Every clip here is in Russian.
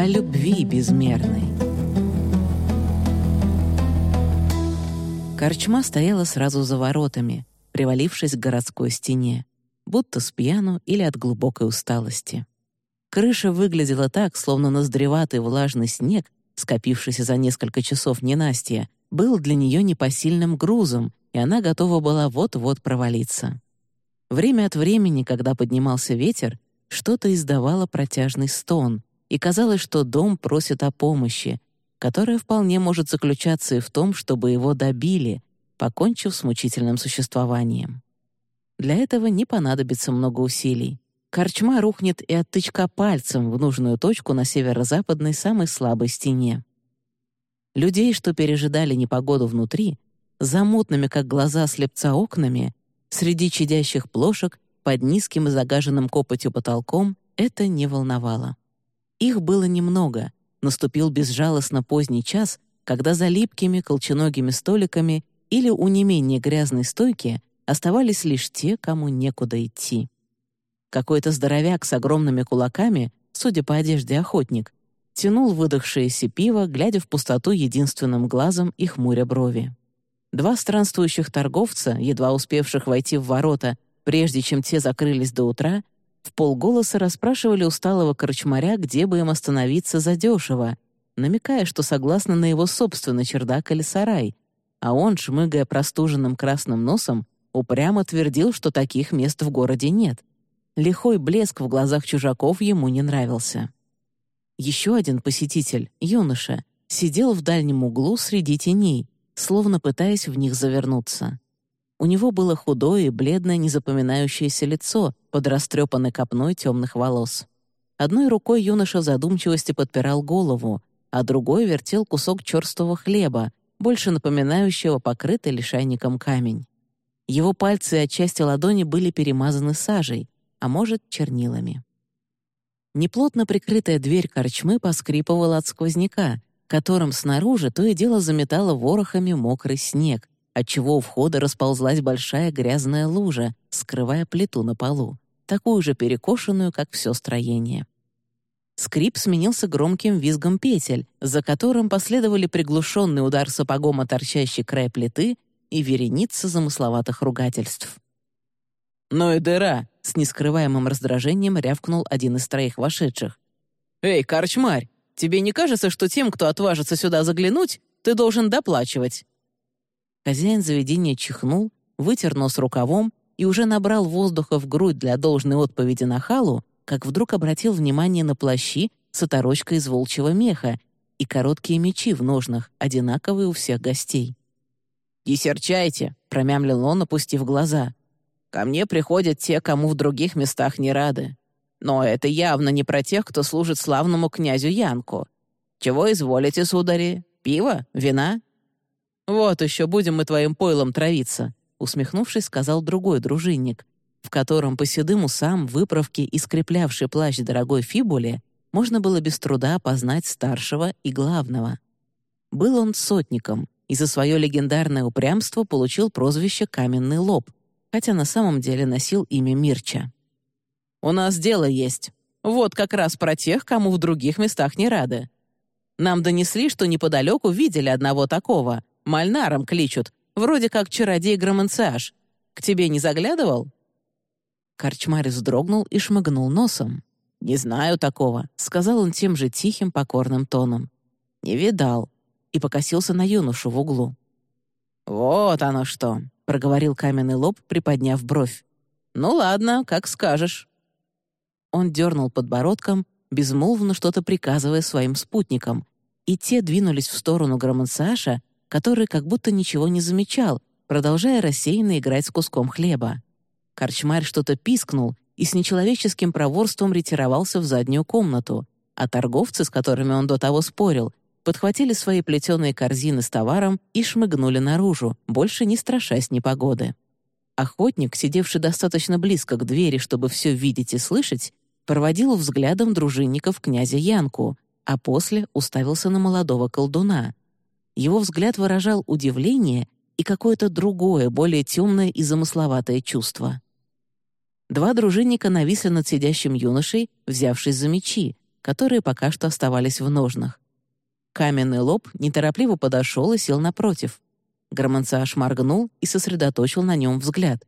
о любви безмерной. Корчма стояла сразу за воротами, привалившись к городской стене, будто спьяну или от глубокой усталости. Крыша выглядела так, словно наздреватый влажный снег, скопившийся за несколько часов ненастья, был для нее непосильным грузом, и она готова была вот-вот провалиться. Время от времени, когда поднимался ветер, что-то издавало протяжный стон, и казалось, что дом просит о помощи, которая вполне может заключаться и в том, чтобы его добили, покончив с мучительным существованием. Для этого не понадобится много усилий. Корчма рухнет и от тычка пальцем в нужную точку на северо-западной самой слабой стене. Людей, что пережидали непогоду внутри, за мутными, как глаза слепца, окнами, среди чадящих плошек, под низким и загаженным копотью потолком, это не волновало. Их было немного. Наступил безжалостно поздний час, когда за липкими колченогими столиками или у не менее грязной стойки оставались лишь те, кому некуда идти. Какой-то здоровяк с огромными кулаками, судя по одежде охотник, тянул выдохшееся пиво, глядя в пустоту единственным глазом и хмуря брови. Два странствующих торговца, едва успевших войти в ворота, прежде чем те закрылись до утра, вполголоса расспрашивали усталого корчмаря, где бы им остановиться задешево, намекая, что согласны на его собственный чердак или сарай, а он, шмыгая простуженным красным носом, упрямо твердил, что таких мест в городе нет. Лихой блеск в глазах чужаков ему не нравился. Еще один посетитель, юноша, сидел в дальнем углу среди теней, словно пытаясь в них завернуться. У него было худое и бледное незапоминающееся лицо под растрепанной копной темных волос. Одной рукой юноша в задумчивости подпирал голову, а другой вертел кусок черствого хлеба, больше напоминающего покрытый лишайником камень. Его пальцы и отчасти ладони были перемазаны сажей, а может, чернилами. Неплотно прикрытая дверь корчмы поскрипывала от сквозняка, которым снаружи то и дело заметало ворохами мокрый снег, отчего у входа расползлась большая грязная лужа, скрывая плиту на полу, такую же перекошенную, как все строение. Скрип сменился громким визгом петель, за которым последовали приглушенный удар сапогом о торчащий край плиты и вереница замысловатых ругательств. «Ну и дыра!» — с нескрываемым раздражением рявкнул один из троих вошедших. «Эй, корчмарь, тебе не кажется, что тем, кто отважится сюда заглянуть, ты должен доплачивать?» Хозяин заведения чихнул, вытер нос рукавом и уже набрал воздуха в грудь для должной отповеди нахалу, как вдруг обратил внимание на плащи с оторочкой из волчьего меха и короткие мечи в ножнах, одинаковые у всех гостей. «Не серчайте», — промямлил он, опустив глаза. «Ко мне приходят те, кому в других местах не рады. Но это явно не про тех, кто служит славному князю Янку. Чего изволите, судари? Пиво? Вина?» «Вот еще будем мы твоим пойлом травиться», — усмехнувшись, сказал другой дружинник, в котором по седым усам, выправке и скреплявший плащ дорогой фибуле можно было без труда опознать старшего и главного. Был он сотником и за свое легендарное упрямство получил прозвище «Каменный лоб», хотя на самом деле носил имя Мирча. «У нас дело есть. Вот как раз про тех, кому в других местах не рады. Нам донесли, что неподалеку видели одного такого. Мальнаром кличут, вроде как чародей Громанциаш. К тебе не заглядывал?» Корчмарь вздрогнул и шмыгнул носом. «Не знаю такого», — сказал он тем же тихим, покорным тоном. «Не видал», и покосился на юношу в углу. «Вот оно что», — проговорил каменный лоб, приподняв бровь. «Ну ладно, как скажешь». Он дернул подбородком, безмолвно что-то приказывая своим спутникам, и те двинулись в сторону Громанциаша, который как будто ничего не замечал, продолжая рассеянно играть с куском хлеба. Корчмарь что-то пискнул и с нечеловеческим проворством ретировался в заднюю комнату, а торговцы, с которыми он до того спорил, подхватили свои плетеные корзины с товаром и шмыгнули наружу, больше не страшась непогоды. Охотник, сидевший достаточно близко к двери, чтобы все видеть и слышать, проводил взглядом дружинников князя Янку, а после уставился на молодого колдуна. Его взгляд выражал удивление и какое-то другое, более темное и замысловатое чувство. Два дружинника нависли над сидящим юношей, взявшись за мечи, которые пока что оставались в ножнах. Каменный лоб неторопливо подошел и сел напротив. Громонциаж моргнул и сосредоточил на нем взгляд.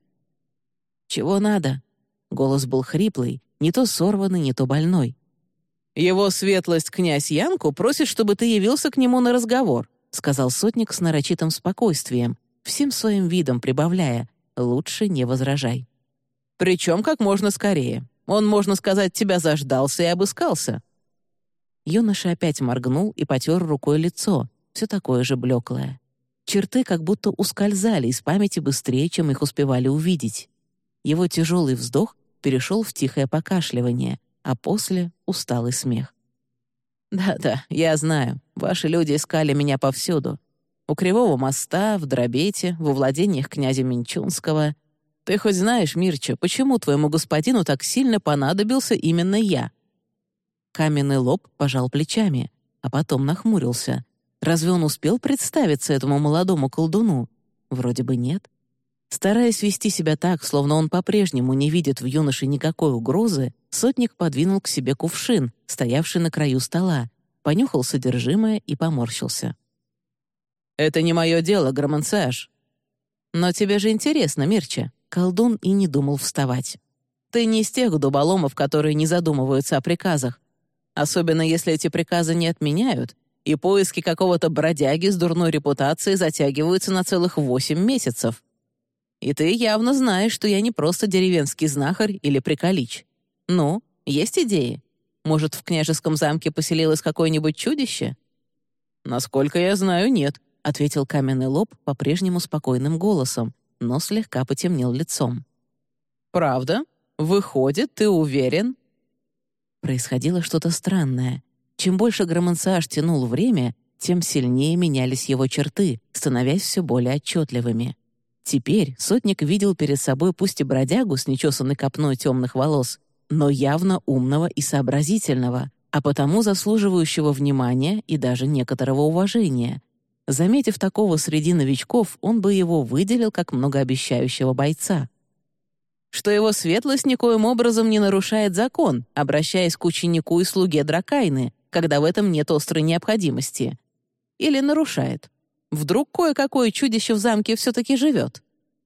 «Чего надо?» Голос был хриплый, не то сорванный, не то больной. «Его светлость князь Янку просит, чтобы ты явился к нему на разговор», сказал сотник с нарочитым спокойствием, всем своим видом прибавляя: «Лучше не возражай». «Причем как можно скорее. Он, можно сказать, тебя заждался и обыскался». Юноша опять моргнул и потер рукой лицо, все такое же блеклое. Черты как будто ускользали из памяти быстрее, чем их успевали увидеть. Его тяжелый вздох перешел в тихое покашливание, а после — усталый смех. «Да-да, я знаю, ваши люди искали меня повсюду. У Кривого моста, в Дробете, во владениях князя Минчунского. Ты хоть знаешь, Мирча, почему твоему господину так сильно понадобился именно я?» Каменный лоб пожал плечами, а потом нахмурился. Разве он успел представиться этому молодому колдуну? Вроде бы нет. Стараясь вести себя так, словно он по-прежнему не видит в юноше никакой угрозы, сотник подвинул к себе кувшин, стоявший на краю стола, понюхал содержимое и поморщился. «Это не мое дело, Громонциаж». «Но тебе же интересно, Мирча». Колдун и не думал вставать. «Ты не из тех дуболомов, которые не задумываются о приказах. Особенно если эти приказы не отменяют, и поиски какого-то бродяги с дурной репутацией затягиваются на целых 8 месяцев. И ты явно знаешь, что я не просто деревенский знахарь или приколич. Ну, есть идеи? Может, в княжеском замке поселилось какое-нибудь чудище?» «Насколько я знаю, нет», — ответил каменный лоб по-прежнему спокойным голосом, но слегка потемнел лицом. «Правда? Выходит, ты уверен?» Происходило что-то странное. Чем больше Громонциаж тянул время, тем сильнее менялись его черты, становясь все более отчетливыми. Теперь сотник видел перед собой пусть и бродягу с нечесанной копной темных волос, но явно умного и сообразительного, а потому заслуживающего внимания и даже некоторого уважения. Заметив такого среди новичков, он бы его выделил как многообещающего бойца. Что его светлость никоим образом не нарушает закон, обращаясь к ученику и слуге Дракайны, когда в этом нет острой необходимости. Или нарушает. Вдруг кое-какое чудище в замке все-таки живет?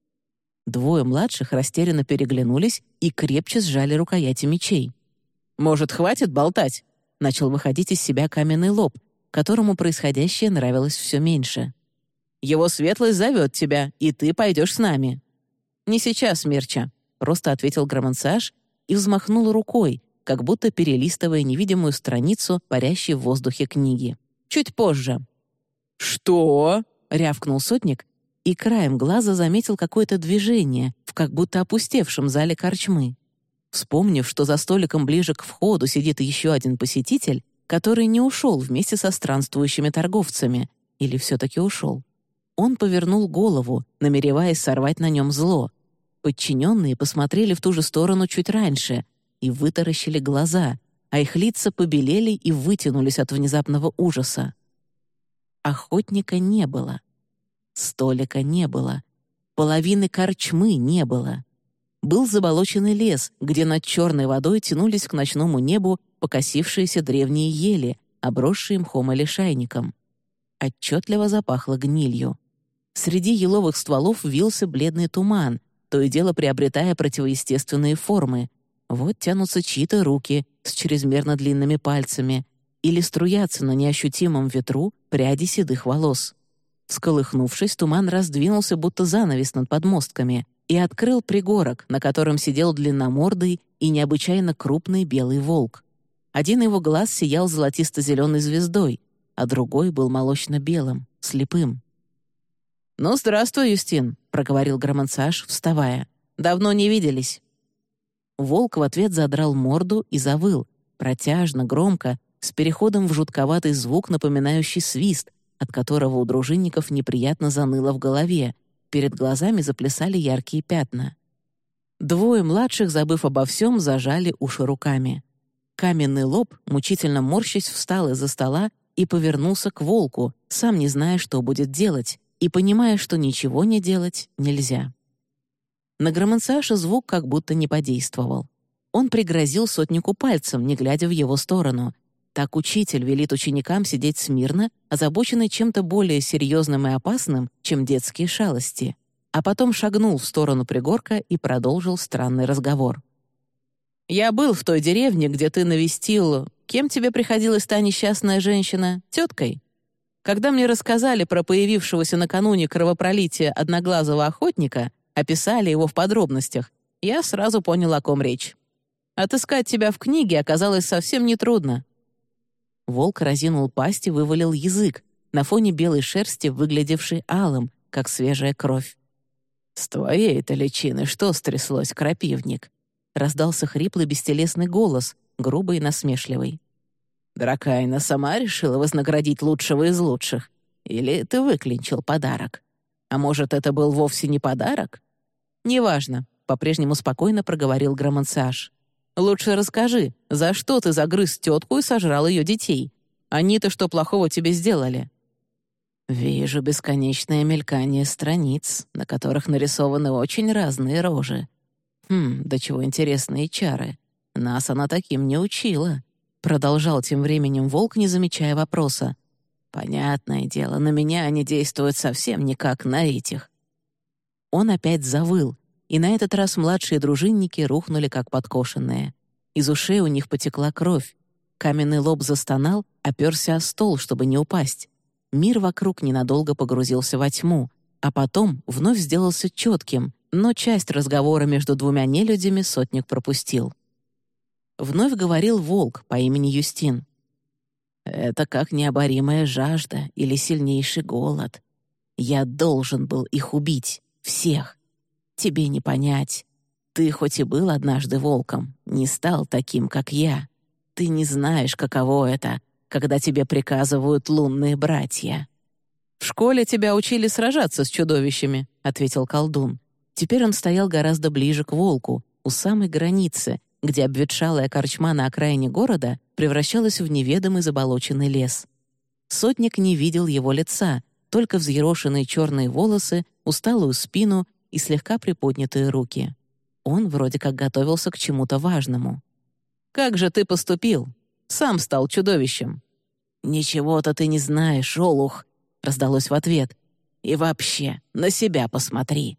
Двое младших растерянно переглянулись и крепче сжали рукояти мечей. «Может, хватит болтать?» — начал выходить из себя каменный лоб, которому происходящее нравилось все меньше. «Его светлость зовет тебя, и ты пойдешь с нами». «Не сейчас, Мирча», — просто ответил Громонциаж и взмахнул рукой, как будто перелистывая невидимую страницу парящей в воздухе книги. «Чуть позже». «Что?» — рявкнул сотник, и краем глаза заметил какое-то движение в как будто опустевшем зале корчмы. Вспомнив, что за столиком ближе к входу сидит еще один посетитель, который не ушел вместе со странствующими торговцами, или все-таки ушел. Он повернул голову, намереваясь сорвать на нем зло. Подчиненные посмотрели в ту же сторону чуть раньше и вытаращили глаза, а их лица побелели и вытянулись от внезапного ужаса. Охотника не было. Столика не было. Половины корчмы не было. Был заболоченный лес, где над черной водой тянулись к ночному небу покосившиеся древние ели, обросшие мхом и лишайником. Отчетливо запахло гнилью. Среди еловых стволов вился бледный туман, то и дело приобретая противоестественные формы. Вот тянутся чьи-то руки с чрезмерно длинными пальцами или струятся на неощутимом ветру пряди седых волос. Всколыхнувшись, туман раздвинулся, будто занавес над подмостками, и открыл пригорок, на котором сидел длинномордый и необычайно крупный белый волк. Один его глаз сиял золотисто-зеленой звездой, а другой был молочно-белым, слепым. «Ну, здравствуй, Юстин», — проговорил Громонциаж, вставая. «Давно не виделись». Волк в ответ задрал морду и завыл, протяжно, громко, с переходом в жутковатый звук, напоминающий свист, от которого у дружинников неприятно заныло в голове, перед глазами заплясали яркие пятна. Двое младших, забыв обо всем, зажали уши руками. Каменный лоб, мучительно морщась, встал из-за стола и повернулся к волку, сам не зная, что будет делать, и понимая, что ничего не делать нельзя. На Громонциажа звук как будто не подействовал. Он пригрозил сотнику пальцем, не глядя в его сторону, Так учитель велит ученикам сидеть смирно, озабоченный чем-то более серьезным и опасным, чем детские шалости, а потом шагнул в сторону пригорка и продолжил странный разговор. «Я был в той деревне, где ты навестил... Кем тебе приходилась та несчастная женщина? Теткой? Когда мне рассказали про появившегося накануне кровопролития одноглазого охотника, описали его в подробностях, я сразу понял, о ком речь. Отыскать тебя в книге оказалось совсем нетрудно». Волк разинул пасть и вывалил язык, на фоне белой шерсти, выглядевшей алым, как свежая кровь. «С твоей-то личины что стряслось, крапивник?» — раздался хриплый бестелесный голос, грубый и насмешливый. «Дракайна сама решила вознаградить лучшего из лучших? Или ты выклинчил подарок? А может, это был вовсе не подарок?» «Неважно», — по-прежнему спокойно проговорил Громансаж. «Лучше расскажи, за что ты загрыз тетку и сожрал ее детей? Они-то что плохого тебе сделали?» «Вижу бесконечное мелькание страниц, на которых нарисованы очень разные рожи. Да чего интересные чары. Нас она таким не учила», — продолжал тем временем волк, не замечая вопроса. «Понятное дело, на меня они действуют совсем не как на этих». Он опять завыл, и на этот раз младшие дружинники рухнули как подкошенные. Из ушей у них потекла кровь. Каменный лоб застонал, оперся о стол, чтобы не упасть. Мир вокруг ненадолго погрузился во тьму, а потом вновь сделался четким, но часть разговора между двумя нелюдями сотник пропустил. Вновь говорил волк по имени Юстин. «Это как необоримая жажда или сильнейший голод. Я должен был их убить, всех. Тебе не понять. Ты хоть и был однажды волком, не стал таким, как я. Ты не знаешь, каково это, когда тебе приказывают лунные братья». «В школе тебя учили сражаться с чудовищами», — ответил колдун. Теперь он стоял гораздо ближе к волку, у самой границы, где обветшалая корчма на окраине города превращалась в неведомый заболоченный лес. Сотник не видел его лица, только взъерошенные черные волосы, усталую спину и слегка приподнятые руки. Он вроде как готовился к чему-то важному. «Как же ты поступил? Сам стал чудовищем». «Ничего-то ты не знаешь, олух», — раздалось в ответ. «И вообще, на себя посмотри».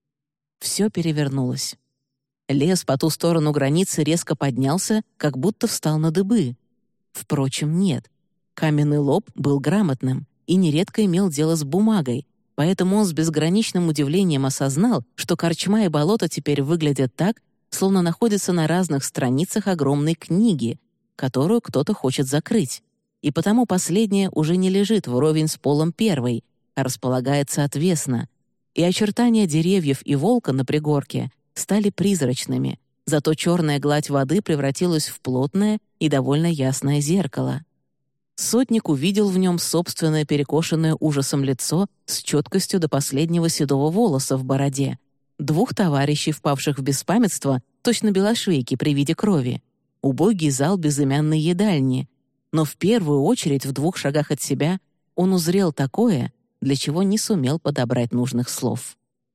Все перевернулось. Лес по ту сторону границы резко поднялся, как будто встал на дыбы. Впрочем, нет. Каменный лоб был грамотным и нередко имел дело с бумагой, поэтому он с безграничным удивлением осознал, что корчма и болото теперь выглядят так, словно находятся на разных страницах огромной книги, которую кто-то хочет закрыть. И потому последняя уже не лежит вровень с полом первой, а располагается отвесно. И очертания деревьев и волка на пригорке стали призрачными, зато черная гладь воды превратилась в плотное и довольно ясное зеркало. Сотник увидел в нем собственное перекошенное ужасом лицо с четкостью до последнего седого волоса в бороде, двух товарищей, впавших в беспамятство, точно белошвейки при виде крови, убогий зал безымянной едальни, но в первую очередь в 2 шагах от себя он узрел такое, для чего не сумел подобрать нужных слов.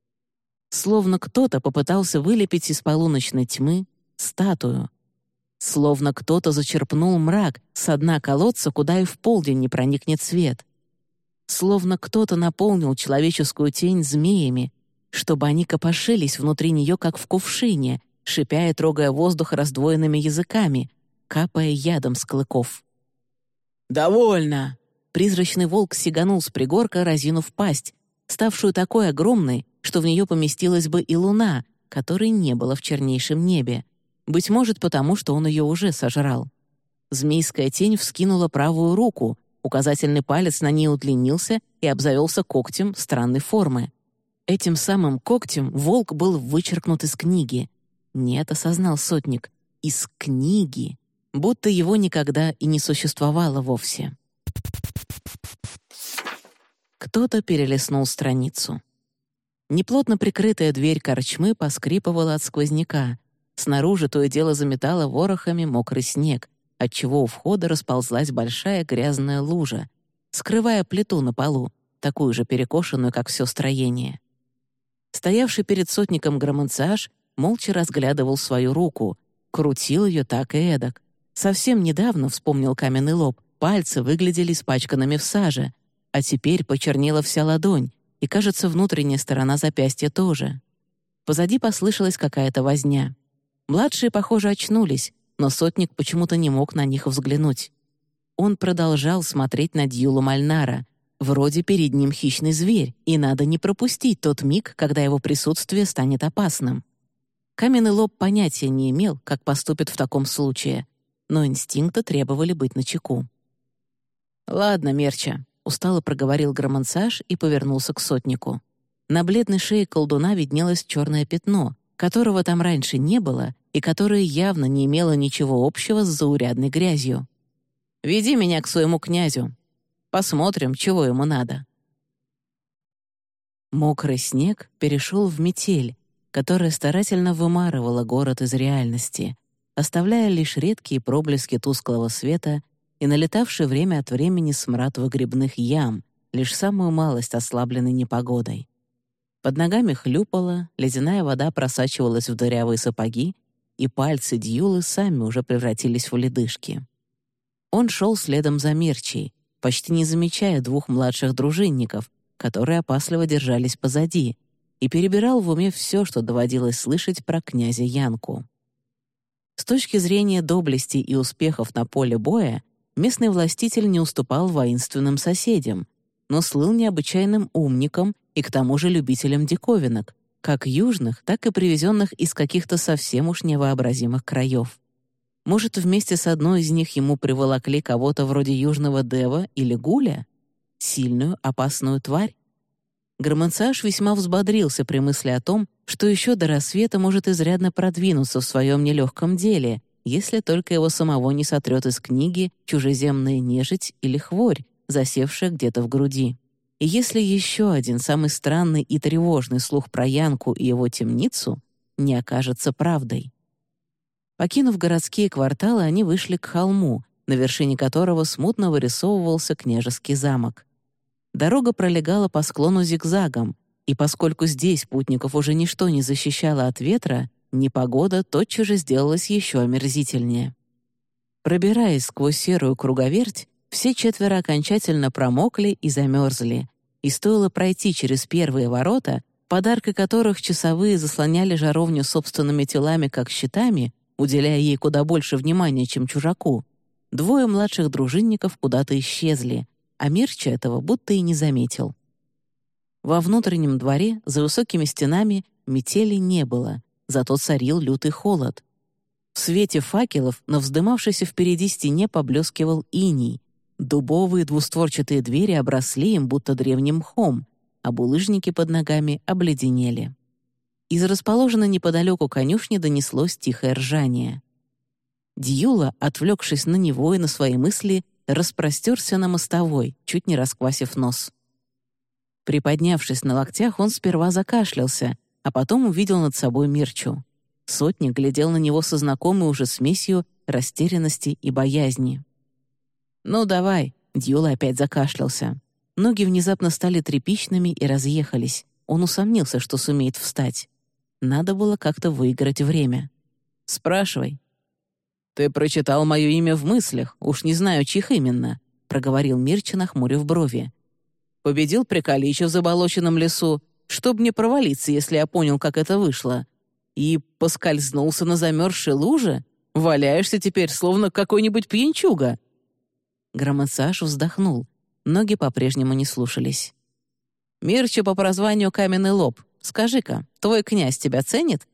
Словно кто-то попытался вылепить из полуночной тьмы статую. Словно кто-то зачерпнул мрак со дна колодца, куда и в полдень не проникнет свет. Словно кто-то наполнил человеческую тень змеями, чтобы они копошились внутри нее, как в кувшине, шипя и трогая воздух раздвоенными языками, капая ядом с клыков. «Довольно!» Призрачный волк сиганул с пригорка, разинув пасть, ставшую такой огромной, что в нее поместилась бы и луна, которой не было в чернейшем небе, быть может, потому что он ее уже сожрал. Змейская тень вскинула правую руку, указательный палец на ней удлинился и обзавелся когтем странной формы. Этим самым когтем волк был вычеркнут из книги. Нет, осознал сотник, из книги, будто его никогда и не существовало вовсе. Кто-то перелистнул страницу. Неплотно прикрытая дверь корчмы поскрипывала от сквозняка. Снаружи то и дело заметало ворохами мокрый снег, отчего у входа расползлась большая грязная лужа, скрывая плиту на полу, такую же перекошенную, как все строение. Стоявший перед сотником Громансаж молча разглядывал свою руку, крутил ее так и эдак. Совсем недавно, вспомнил каменный лоб, пальцы выглядели испачканными в саже, а теперь почернела вся ладонь, и, кажется, внутренняя сторона запястья тоже. Позади послышалась какая-то возня. Младшие, похоже, очнулись, но сотник почему-то не мог на них взглянуть. Он продолжал смотреть на Дьюла Мальнара. Вроде перед ним хищный зверь, и надо не пропустить тот миг, когда его присутствие станет опасным. Каменный лоб понятия не имел, как поступит в таком случае, но инстинкты требовали быть начеку. «Ладно, Мерча», — устало проговорил Громансаж и повернулся к сотнику. На бледной шее колдуна виднелось черное пятно, которого там раньше не было и которое явно не имело ничего общего с заурядной грязью. «Веди меня к своему князю. Посмотрим, чего ему надо». Мокрый снег перешел в метель, которая старательно вымарывала город из реальности, оставляя лишь редкие проблески тусклого света и налетавший время от времени смрад выгребных ям, лишь самую малость ослабленной непогодой. Под ногами хлюпало, ледяная вода просачивалась в дырявые сапоги, и пальцы Дьюлы сами уже превратились в ледышки. Он шел следом за Мирчей, почти не замечая двух младших дружинников, которые опасливо держались позади, и перебирал в уме все, что доводилось слышать про князя Янку. С точки зрения доблести и успехов на поле боя, местный властитель не уступал воинственным соседям, но слыл необычайным умником и к тому же любителем диковинок, как южных, так и привезенных из каких-то совсем уж невообразимых краев. Может, вместе с одной из них ему приволокли кого-то вроде южного Дева или Гуля? Сильную, опасную тварь? Громансаж весьма взбодрился при мысли о том, что еще до рассвета может изрядно продвинуться в своем нелегком деле, если только его самого не сотрет из книги чужеземная нежить или хворь, засевшая где-то в груди. И если еще один самый странный и тревожный слух про Янку и его темницу не окажется правдой. Покинув городские кварталы, они вышли к холму, на вершине которого смутно вырисовывался княжеский замок. Дорога пролегала по склону зигзагом, и поскольку здесь путников уже ничто не защищало от ветра, непогода тотчас же сделалась еще омерзительнее. Пробираясь сквозь серую круговерть, все четверо окончательно промокли и замерзли, и стоило пройти через первые ворота, подаркой которых часовые заслоняли жаровню собственными телами как щитами, уделяя ей куда больше внимания, чем чужаку, двое младших дружинников куда-то исчезли, а Мирча этого будто и не заметил. Во внутреннем дворе, за высокими стенами, метели не было, зато царил лютый холод. В свете факелов на вздымавшейся впереди стене поблескивал иней, дубовые двустворчатые двери обросли им будто древним мхом, а булыжники под ногами обледенели. Из расположенной неподалеку конюшни донеслось тихое ржание. Дьюла, отвлекшись на него и на свои мысли, распростерся на мостовой, чуть не расквасив нос. Приподнявшись на локтях, он сперва закашлялся, а потом увидел над собой Мирчу. Сотник глядел на него со знакомой уже смесью растерянности и боязни. «Ну, давай», — Дьюла опять закашлялся. Ноги внезапно стали тряпичными и разъехались. Он усомнился, что сумеет встать. Надо было как-то выиграть время. «Спрашивай». «Ты прочитал мое имя в мыслях, уж не знаю, чьих именно», — проговорил Мирча, нахмурив брови. «Победил Приколича в заболоченном лесу, чтоб не провалиться, если я понял, как это вышло. И поскользнулся на замерзшей луже? Валяешься теперь, словно какой-нибудь пьянчуга». Громансаж вздохнул. Ноги по-прежнему не слушались. «Мирча по прозванию Каменный Лоб. Скажи-ка, твой князь тебя ценит?»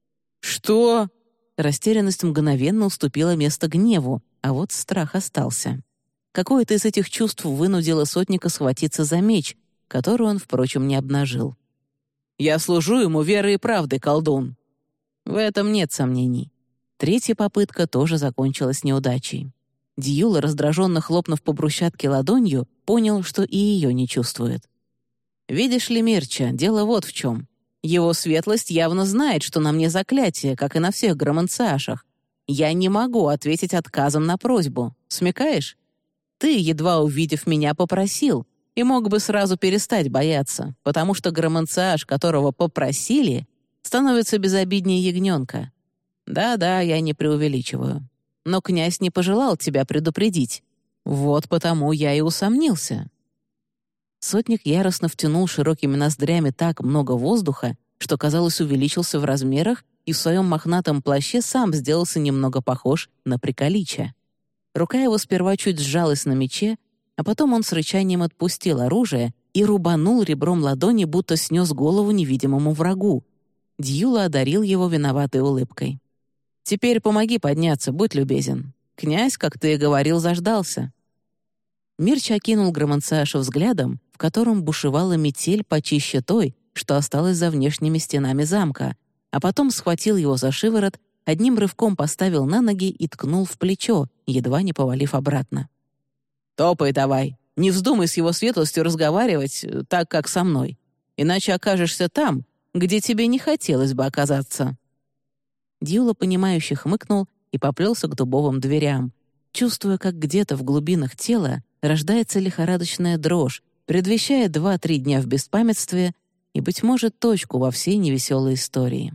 «Что?» Растерянность мгновенно уступила место гневу, а вот страх остался. Какое-то из этих чувств вынудило сотника схватиться за меч, который он, впрочем, не обнажил. «Я служу ему верой и правдой, колдун». В этом нет сомнений. Третья попытка тоже закончилась неудачей. Дьюла, раздраженно хлопнув по брусчатке ладонью, понял, что и ее не чувствует. «Видишь ли, Мирча, дело вот в чем. Его светлость явно знает, что на мне заклятие, как и на всех громансаашах. Я не могу ответить отказом на просьбу. Смекаешь? Ты, едва увидев меня, попросил, и мог бы сразу перестать бояться, потому что громансааш, которого попросили, становится безобиднее ягненка. Да-да, я не преувеличиваю. но князь не пожелал тебя предупредить. Вот потому я и усомнился». Сотник яростно втянул широкими ноздрями так много воздуха, что, казалось, увеличился в размерах и в своем мохнатом плаще сам сделался немного похож на приколича. Рука его сперва чуть сжалась на мече, а потом он с рычанием отпустил оружие и рубанул ребром ладони, будто снес голову невидимому врагу. Дьюла одарил его виноватой улыбкой. «Теперь помоги подняться, будь любезен. Князь, как ты и говорил, заждался». Мирч окинул Громанциаша взглядом, в котором бушевала метель почище той, что осталась за внешними стенами замка, а потом схватил его за шиворот, одним рывком поставил на ноги и ткнул в плечо, едва не повалив обратно. «Топай давай, не вздумай с его светлостью разговаривать так, как со мной, иначе окажешься там, где тебе не хотелось бы оказаться». Дьюла, понимающе хмыкнул и поплелся к дубовым дверям, чувствуя, как где-то в глубинах тела рождается лихорадочная дрожь, предвещая 2-3 дня в беспамятстве и, быть может, точку во всей невеселой истории.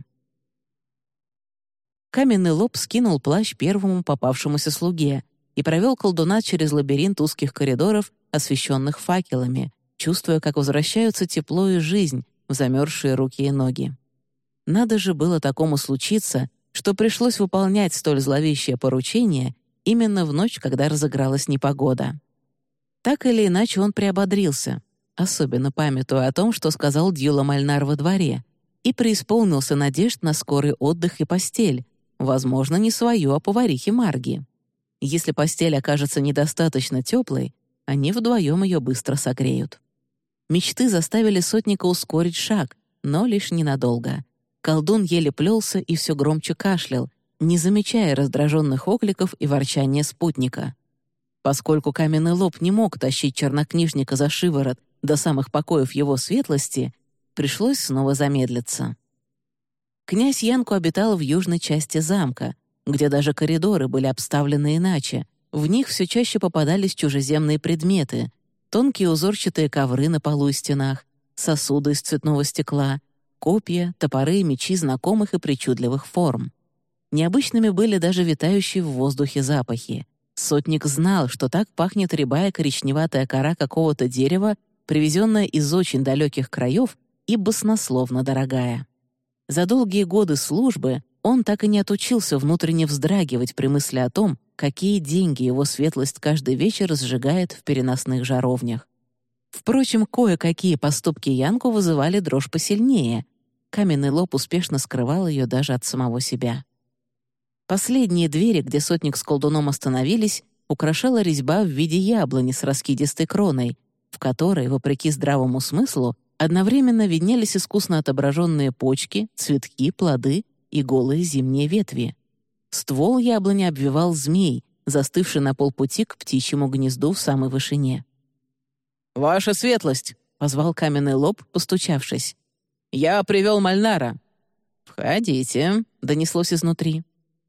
Каменный лоб скинул плащ первому попавшемуся слуге и провел колдуна через лабиринт узких коридоров, освещенных факелами, чувствуя, как возвращаются тепло и жизнь в замерзшие руки и ноги. Надо же было такому случиться, что пришлось выполнять столь зловещее поручение именно в ночь, когда разыгралась непогода. Так или иначе он приободрился, особенно памятуя о том, что сказал Дьюла Мальнар во дворе, и преисполнился надежд на скорый отдых и постель, возможно, не свою, а поварихи Марги. Если постель окажется недостаточно теплой, они вдвоем ее быстро согреют. Мечты заставили сотника ускорить шаг, но лишь ненадолго. Колдун еле плелся и все громче кашлял, не замечая раздраженных окликов и ворчания спутника. Поскольку каменный лоб не мог тащить чернокнижника за шиворот до самых покоев его светлости, пришлось снова замедлиться. Князь Янку обитал в южной части замка, где даже коридоры были обставлены иначе. В них все чаще попадались чужеземные предметы, тонкие узорчатые ковры на полу и стенах, сосуды из цветного стекла, копья, топоры и мечи знакомых и причудливых форм. Необычными были даже витающие в воздухе запахи. Сотник знал, что так пахнет рябая коричневатая кора какого-то дерева, привезенная из очень далеких краев и баснословно дорогая. За долгие годы службы он так и не отучился внутренне вздрагивать при мысли о том, какие деньги его светлость каждый вечер сжигает в переносных жаровнях. Впрочем, кое-какие поступки Янку вызывали дрожь посильнее. Каменный лоб успешно скрывал ее даже от самого себя. Последние двери, где сотник с колдуном остановились, украшала резьба в виде яблони с раскидистой кроной, в которой, вопреки здравому смыслу, одновременно виднелись искусно отображенные почки, цветки, плоды и голые зимние ветви. Ствол яблони обвивал змей, застывший на полпути к птичьему гнезду в самой вышине. «Ваша светлость!» — позвал каменный лоб, постучавшись. «Я привел Мальнара». «Входите», — донеслось изнутри.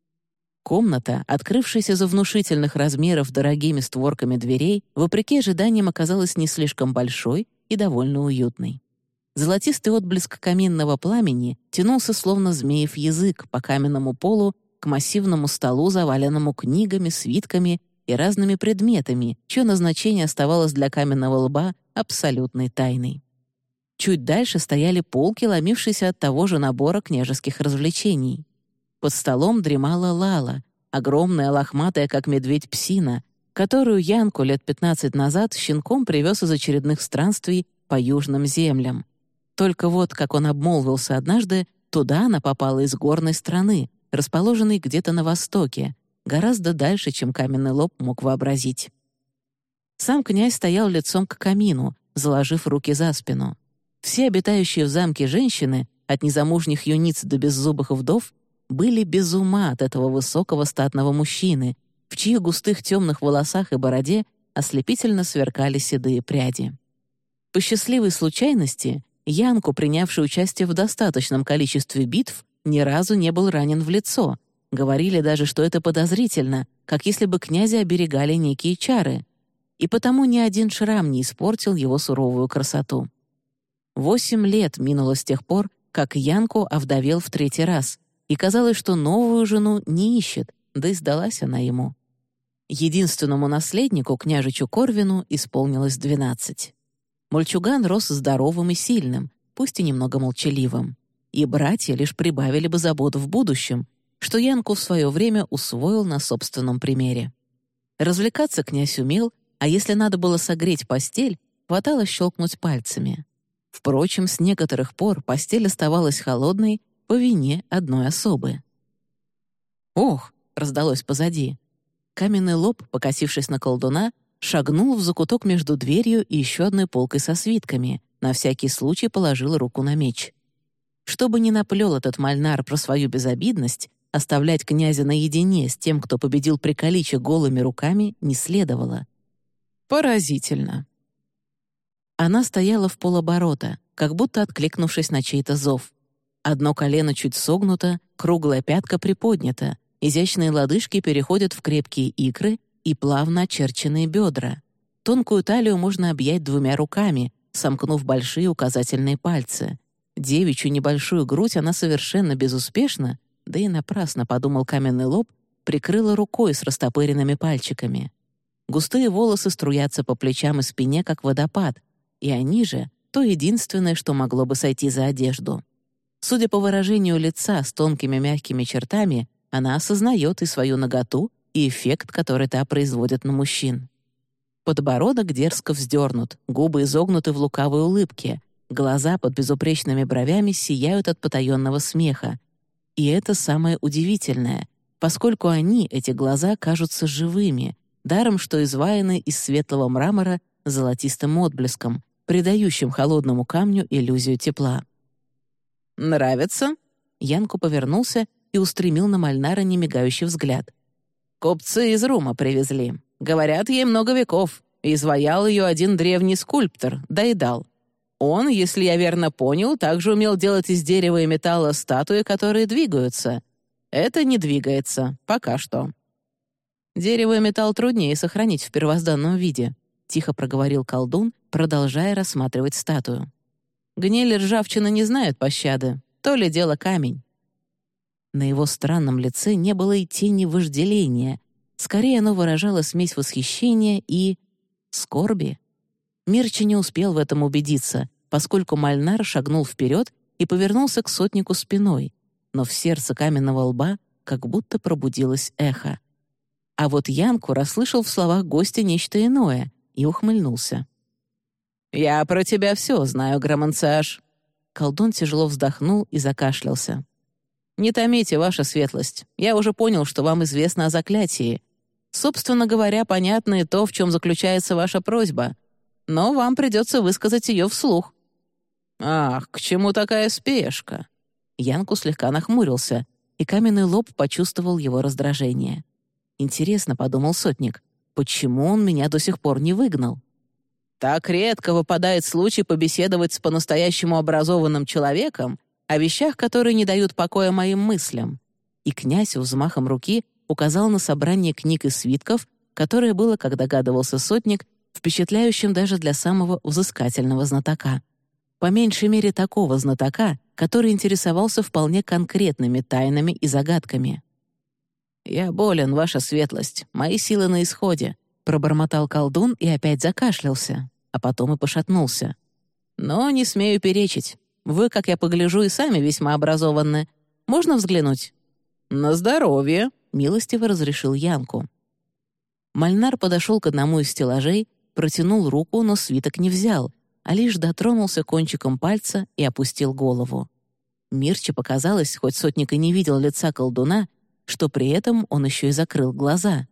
Комната, открывшаяся за внушительных размеров дорогими створками дверей, вопреки ожиданиям оказалась не слишком большой и довольно уютной. Золотистый отблеск каминного пламени тянулся словно змеев язык по каменному полу к массивному столу, заваленному книгами, свитками и разными предметами, чье назначение оставалось для каменного лба абсолютной тайной. Чуть дальше стояли полки, ломившиеся от того же набора княжеских развлечений. Под столом дремала Лала, огромная, лохматая, как медведь, псина, которую Янку лет 15 назад щенком привез из очередных странствий по южным землям. Только вот, как он обмолвился однажды, туда она попала из горной страны, расположенной где-то на востоке, гораздо дальше, чем каменный лоб мог вообразить. Сам князь стоял лицом к камину, заложив руки за спину. Все обитающие в замке женщины, от незамужних юниц до беззубых вдов, были без ума от этого высокого статного мужчины, в чьих густых темных волосах и бороде ослепительно сверкали седые пряди. По счастливой случайности Янку, принявший участие в достаточном количестве битв, ни разу не был ранен в лицо. Говорили даже, что это подозрительно, как если бы князя оберегали некие чары. И потому ни один шрам не испортил его суровую красоту. 8 лет минуло с тех пор, как Янку овдовел в 3-й раз, и казалось, что новую жену не ищет, да и сдалась она ему. Единственному наследнику, княжичу Корвину, исполнилось 12. Мальчуган рос здоровым и сильным, пусть и немного молчаливым. И братья лишь прибавили бы забот в будущем, что Янку в свое время усвоил на собственном примере. Развлекаться князь умел, а если надо было согреть постель, хватало щелкнуть пальцами. Впрочем, с некоторых пор постель оставалась холодной по вине одной особы. «Ох!» — раздалось позади. Каменный лоб, покосившись на колдуна, шагнул в закуток между дверью и еще одной полкой со свитками, на всякий случай положил руку на меч. Чтобы не наплел этот Мальнар про свою безобидность, оставлять князя наедине с тем, кто победил Приколича голыми руками, не следовало. Поразительно. Она стояла в полоборота, как будто откликнувшись на чей-то зов. Одно колено чуть согнуто, круглая пятка приподнята, изящные лодыжки переходят в крепкие икры и плавно очерченные бедра. Тонкую талию можно объять двумя руками, сомкнув большие указательные пальцы. Девичью небольшую грудь она совершенно безуспешно, да и напрасно, подумал каменный лоб, прикрыла рукой с растопыренными пальчиками. Густые волосы струятся по плечам и спине, как водопад, и они же — то единственное, что могло бы сойти за одежду. Судя по выражению лица с тонкими мягкими чертами, она осознает и свою наготу, и эффект, который та производит на мужчин. Подбородок дерзко вздернут, губы изогнуты в лукавой улыбке, глаза под безупречными бровями сияют от потаенного смеха. И это самое удивительное, поскольку они, эти глаза, кажутся живыми, даром что изваяны из светлого мрамора золотистым отблеском, придающим холодному камню иллюзию тепла. «Нравится?» Янку повернулся и устремил на Мальнара немигающий взгляд. «Купцы из Рума привезли. Говорят, ей много веков. Изваял ее один древний скульптор, Дайдал. Он, если я верно понял, также умел делать из дерева и металла статуи, которые двигаются. Это не двигается, пока что». «Дерево и металл труднее сохранить в первозданном виде», — тихо проговорил колдун, продолжая рассматривать статую. «Гниль и ржавчина не знают пощады, то ли дело камень». На его странном лице не было и тени вожделения, скорее оно выражало смесь восхищения и скорби. Мирча не успел в этом убедиться, поскольку Мальнар шагнул вперед и повернулся к сотнику спиной, но в сердце каменного лба как будто пробудилось эхо. А вот Янку расслышал в словах гостя нечто иное и ухмыльнулся. «Я про тебя все знаю, Громанциаж». Колдун тяжело вздохнул и закашлялся. «Не томите, ваша светлость. Я уже понял, что вам известно о заклятии. Собственно говоря, понятно и то, в чем заключается ваша просьба. Но вам придется высказать ее вслух». «Ах, к чему такая спешка?» Янку слегка нахмурился, и каменный лоб почувствовал его раздражение. «Интересно», — подумал сотник, — «почему он меня до сих пор не выгнал?» «Так редко выпадает случай побеседовать с по-настоящему образованным человеком о вещах, которые не дают покоя моим мыслям». И князь взмахом руки указал на собрание книг и свитков, которое было, как догадывался сотник, впечатляющим даже для самого взыскательного знатока. По меньшей мере такого знатока, который интересовался вполне конкретными тайнами и загадками. «Я болен, ваша светлость, мои силы на исходе», — пробормотал колдун и опять закашлялся, а потом и пошатнулся. «Но не смею перечить. Вы, как я погляжу, и сами весьма образованны. Можно взглянуть?» «На здоровье», — милостиво разрешил Янку. Мальнар подошел к одному из стеллажей, протянул руку, но свиток не взял, а лишь дотронулся кончиком пальца и опустил голову. Мирче показалось, хоть сотник и не видел лица колдуна, что при этом он еще и закрыл глаза.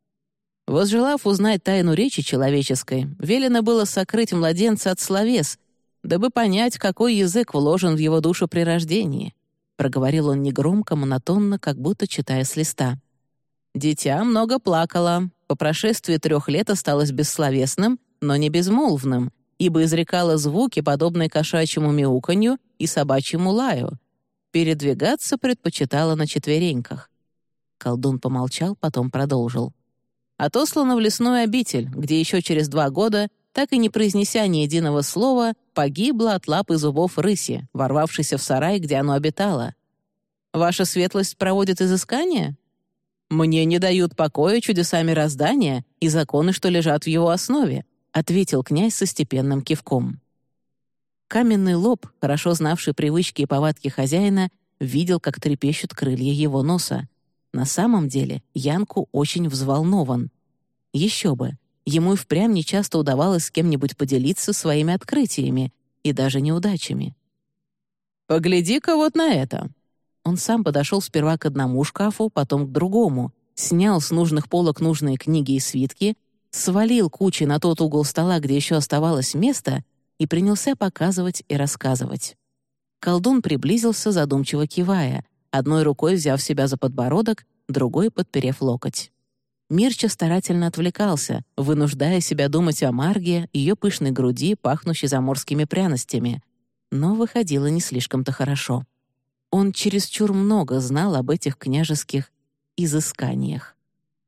Возжелав узнать тайну речи человеческой, велено было сокрыть младенца от словес, дабы понять, какой язык вложен в его душу при рождении, проговорил он негромко, монотонно, как будто читая с листа. Дитя много плакало, по прошествии 3 лет осталось бессловесным, но не безмолвным, ибо изрекало звуки, подобные кошачьему мяуканью и собачьему лаю. Передвигаться предпочитала на четвереньках. Колдун помолчал, потом продолжил. Отослана в лесную обитель, где еще через 2 года, так и не произнеся ни единого слова, погибла от лап и зубов рыси, ворвавшейся в сарай, где оно обитало. Ваша светлость проводит изыскание? «Мне не дают покоя чудеса мироздания и законы, что лежат в его основе», ответил князь со степенным кивком. Каменный лоб, хорошо знавший привычки и повадки хозяина, видел, как трепещут крылья его носа. На самом деле Янку очень взволнован. Еще бы, ему и впрямь нечасто удавалось с кем-нибудь поделиться своими открытиями и даже неудачами. «Погляди-ка вот на это!» Он сам подошел сперва к одному шкафу, потом к другому, снял с нужных полок нужные книги и свитки, свалил кучи на тот угол стола, где еще оставалось место, и принялся показывать и рассказывать. Колдун приблизился, задумчиво кивая, одной рукой взяв себя за подбородок, другой подперев локоть. Мирча старательно отвлекался, вынуждая себя думать о Марге, ее пышной груди, пахнущей заморскими пряностями, но выходило не слишком-то хорошо. Он чересчур много знал об этих княжеских изысканиях.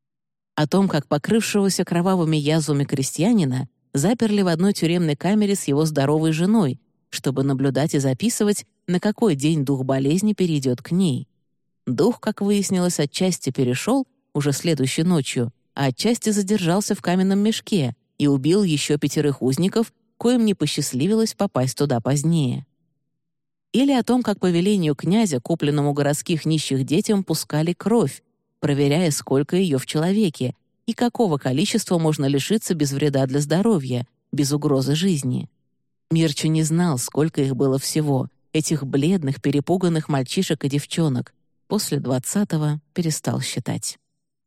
О том, как покрывшегося кровавыми язвами крестьянина заперли в одной тюремной камере с его здоровой женой, чтобы наблюдать и записывать, на какой день дух болезни перейдет к ней. Дух, как выяснилось, отчасти перешел уже следующей ночью, а отчасти задержался в каменном мешке и убил еще 5 узников, коим не посчастливилось попасть туда позднее. Или о том, как по велению князя, купленному городских нищих детям, пускали кровь, проверяя, сколько ее в человеке и какого количества можно лишиться без вреда для здоровья, без угрозы жизни. Мирча не знал, сколько их было всего, этих бледных, перепуганных мальчишек и девчонок. После 20-го перестал считать.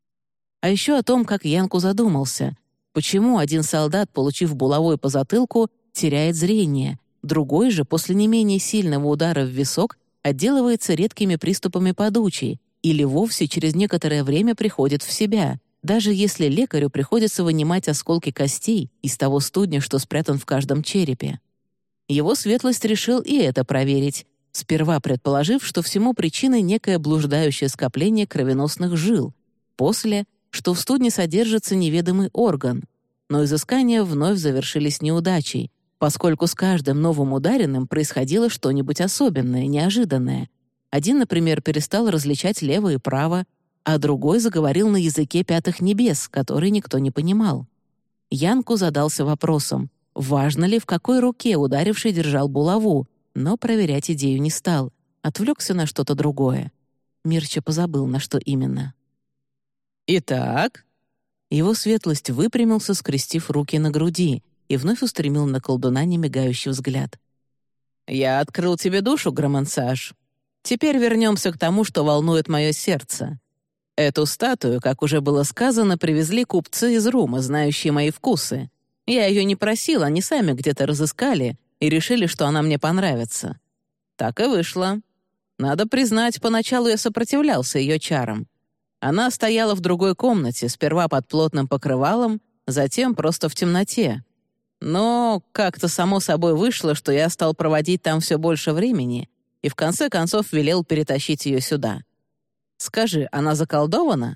А еще о том, как Янку задумался, почему один солдат, получив булавой по затылку, теряет зрение, другой же, после не менее сильного удара в висок, отделывается редкими приступами подучий или вовсе через некоторое время приходит в себя, даже если лекарю приходится вынимать осколки костей из того студня, что спрятан в каждом черепе. Его светлость решил и это проверить, сперва предположив, что всему причиной некое блуждающее скопление кровеносных жил, после, что в студне содержится неведомый орган, но изыскания вновь завершились неудачей, поскольку с каждым новым ударенным происходило что-нибудь особенное, неожиданное. Один, например, перестал различать лево и право, а другой заговорил на языке 5 небес, который никто не понимал. Янку задался вопросом, важно ли, в какой руке ударивший держал булаву, но проверять идею не стал, отвлекся на что-то другое. Мирча позабыл, на что именно. «Итак?» Его светлость выпрямился, скрестив руки на груди, и вновь устремил на колдуна немигающий взгляд. «Я открыл тебе душу, Громансаж. Теперь вернемся к тому, что волнует мое сердце. Эту статую, как уже было сказано, привезли купцы из Рума, знающие мои вкусы. Я ее не просил, они сами где-то разыскали и решили, что она мне понравится. Так и вышло. Надо признать, поначалу я сопротивлялся ее чарам. Она стояла в другой комнате, сперва под плотным покрывалом, затем просто в темноте. Но как-то само собой вышло, что я стал проводить там все больше времени и в конце концов велел перетащить ее сюда. Скажи, она заколдована?»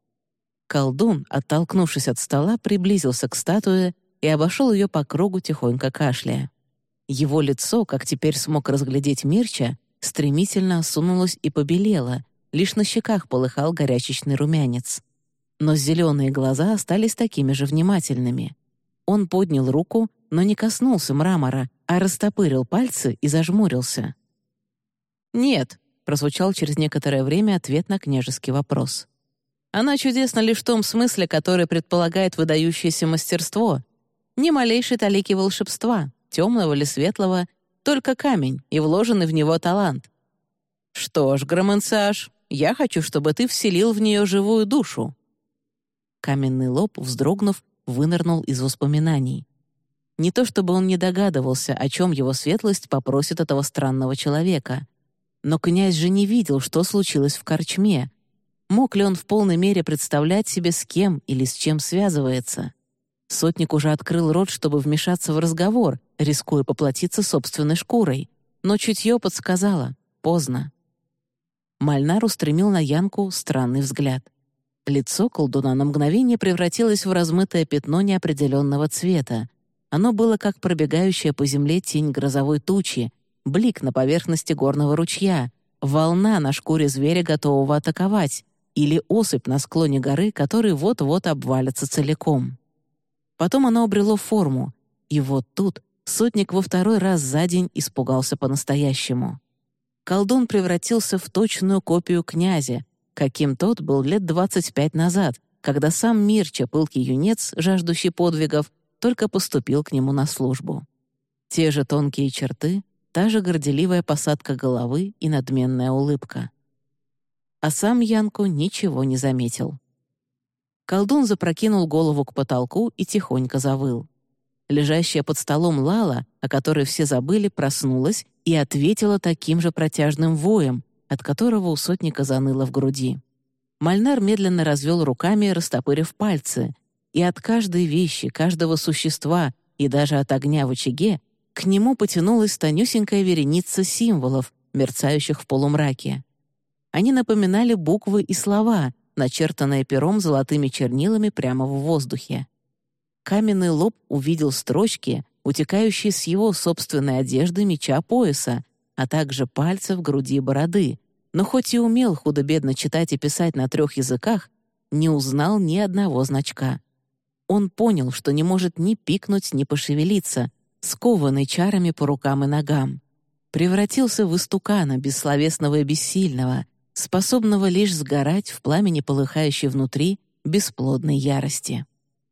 Колдун, оттолкнувшись от стола, приблизился к статуе и обошел ее по кругу, тихонько кашляя. Его лицо, как теперь смог разглядеть Мирча, стремительно осунулось и побелело, лишь на щеках полыхал горячечный румянец. Но зеленые глаза остались такими же внимательными. Он поднял руку, но не коснулся мрамора, а растопырил пальцы и зажмурился. «Нет», — прозвучал через некоторое время ответ на княжеский вопрос. «Она чудесна лишь в том смысле, который предполагает выдающееся мастерство. Ни малейшей талики волшебства, темного или светлого, только камень и вложенный в него талант. Что ж, Громансаж, я хочу, чтобы ты вселил в нее живую душу». Каменный лоб, вздрогнув, вынырнул из воспоминаний. Не то чтобы он не догадывался, о чем его светлость попросит этого странного человека. Но князь же не видел, что случилось в корчме. Мог ли он в полной мере представлять себе, с кем или с чем связывается? Сотник уже открыл рот, чтобы вмешаться в разговор, рискуя поплатиться собственной шкурой. Но чутье подсказало — поздно. Мальнар устремил на Янку странный взгляд. Лицо колдуна на мгновение превратилось в размытое пятно неопределенного цвета. Оно было как пробегающая по земле тень грозовой тучи, блик на поверхности горного ручья, волна на шкуре зверя, готового атаковать, или осыпь на склоне горы, который вот-вот обвалится целиком. Потом оно обрело форму, и вот тут сотник во второй раз за день испугался по-настоящему. Колдун превратился в точную копию князя, каким тот был лет 25 назад, когда сам Мирча, пылкий юнец, жаждущий подвигов, только поступил к нему на службу. Те же тонкие черты, та же горделивая посадка головы и надменная улыбка. А сам Янку ничего не заметил. Колдун запрокинул голову к потолку и тихонько завыл. Лежащая под столом Лала, о которой все забыли, проснулась и ответила таким же протяжным воем, от которого у сотника заныло в груди. Мальнар медленно развел руками, растопырив пальцы, и от каждой вещи, каждого существа и даже от огня в очаге к нему потянулась тонюсенькая вереница символов, мерцающих в полумраке. Они напоминали буквы и слова, начертанные пером золотыми чернилами прямо в воздухе. Каменный лоб увидел строчки, утекающие с его собственной одежды меча-пояса, а также пальцев, груди и бороды, но хоть и умел худо-бедно читать и писать на 3 языках, не узнал ни одного значка. Он понял, что не может ни пикнуть, ни пошевелиться, скованный чарами по рукам и ногам. Превратился в истукана, бессловесного и бессильного, способного лишь сгорать в пламени полыхающей внутри бесплодной ярости.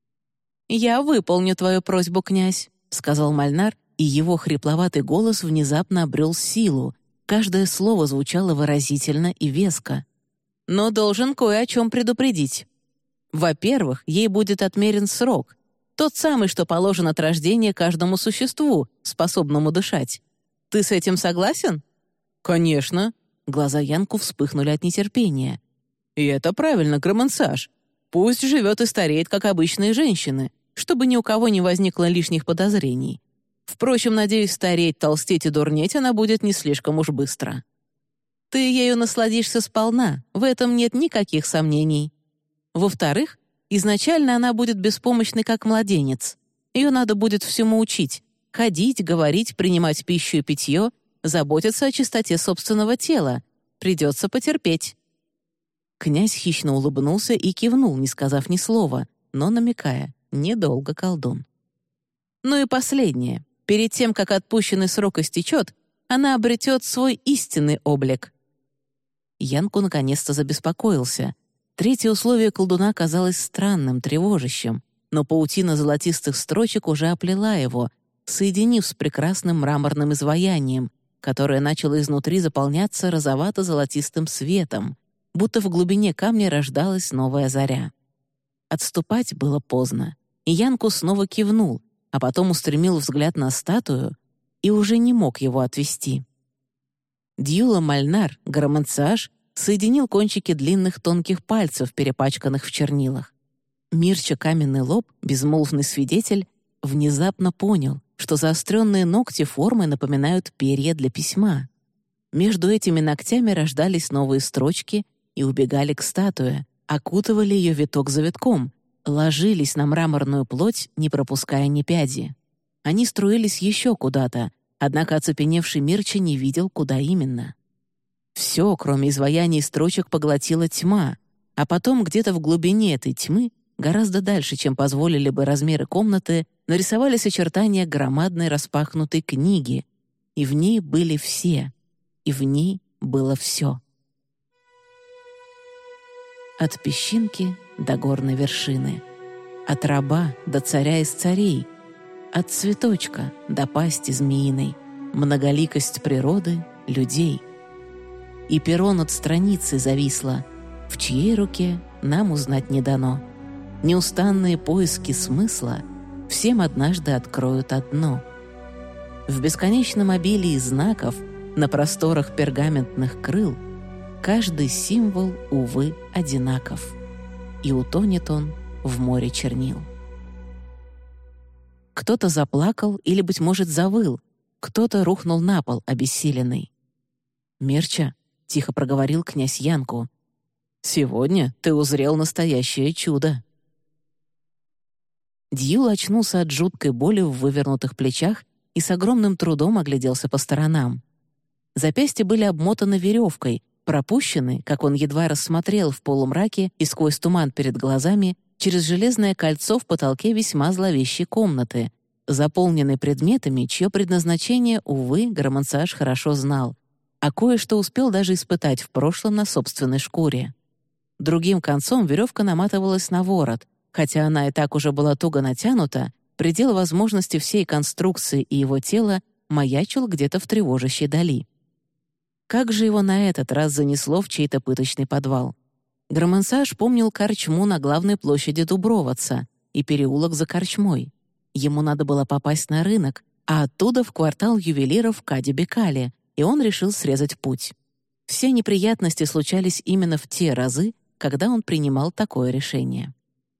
«Я выполню твою просьбу, князь», — сказал Мальнар, и его хрипловатый голос внезапно обрел силу. Каждое слово звучало выразительно и веско. «Но должен кое о чем предупредить. Во-первых, ей будет отмерен срок, тот самый, что положен от рождения каждому существу, способному дышать. Ты с этим согласен?» «Конечно». Глаза Янку вспыхнули от нетерпения. «И это правильно, Громансаж. Пусть живет и стареет, как обычные женщины, чтобы ни у кого не возникло лишних подозрений. Впрочем, надеюсь, стареть, толстеть и дурнеть она будет не слишком уж быстро. Ты ею насладишься сполна, в этом нет никаких сомнений. Во-вторых, изначально она будет беспомощной, как младенец. Ее надо будет всему учить — ходить, говорить, принимать пищу и питье, заботиться о чистоте собственного тела. Придется потерпеть». Князь хищно улыбнулся и кивнул, не сказав ни слова, но намекая: недолго, колдун. Ну и последнее. Перед тем, как отпущенный срок истечет, она обретет свой истинный облик. Янку наконец-то забеспокоился. Третье условие колдуна казалось странным, тревожащим, но паутина золотистых строчек уже оплела его, соединив с прекрасным мраморным изваянием, которое начало изнутри заполняться розовато-золотистым светом, будто в глубине камня рождалась новая заря. Отступать было поздно, и Янку снова кивнул, а потом устремил взгляд на статую и уже не мог его отвести. Дьюла Мальнар, Громансаж, соединил кончики длинных тонких пальцев, перепачканных в чернилах. Мирча каменный лоб, безмолвный свидетель, внезапно понял, что заостренные ногти формы напоминают перья для письма. Между этими ногтями рождались новые строчки и убегали к статуе, окутывали ее виток за витком, ложились на мраморную плоть, не пропуская ни пяди. Они струились еще куда-то, однако оцепеневший Мирча не видел, куда именно. Все, кроме изваяний и строчек, поглотила тьма, а потом где-то в глубине этой тьмы, гораздо дальше, чем позволили бы размеры комнаты, нарисовались очертания громадной распахнутой книги, и в ней были все, и в ней было все. От песчинки до горной вершины, от раба до царя из царей, от цветочка до пасти змеиной, многоликость природы, людей. И перо над страницей зависло, в чьей руке нам узнать не дано. Неустанные поиски смысла всем однажды откроют одно. В бесконечном обилии знаков на просторах пергаментных крыл каждый символ, увы, одинаков, и утонет он в море чернил. Кто-то заплакал или, быть может, завыл, кто-то рухнул на пол, обессиленный. «Мирча», — тихо проговорил князь Янку, — «сегодня ты узрел настоящее чудо». Дьюл очнулся от жуткой боли в вывернутых плечах и с огромным трудом огляделся по сторонам. Запястья были обмотаны веревкой, пропущенный, как он едва рассмотрел в полумраке и сквозь туман перед глазами, через железное кольцо в потолке весьма зловещей комнаты, заполненной предметами, чье предназначение, увы, Громансааж хорошо знал, а кое-что успел даже испытать в прошлом на собственной шкуре. Другим концом веревка наматывалась на ворот, хотя она и так уже была туго натянута, предел возможности всей конструкции и его тела маячил где-то в тревожащей дали. Как же его на этот раз занесло в чей-то пыточный подвал? Громансааж помнил корчму на главной площади Дуброваца и переулок за корчмой. Ему надо было попасть на рынок, а оттуда в квартал ювелиров Кади-Бекали, и он решил срезать путь. Все неприятности случались именно в те разы, когда он принимал такое решение.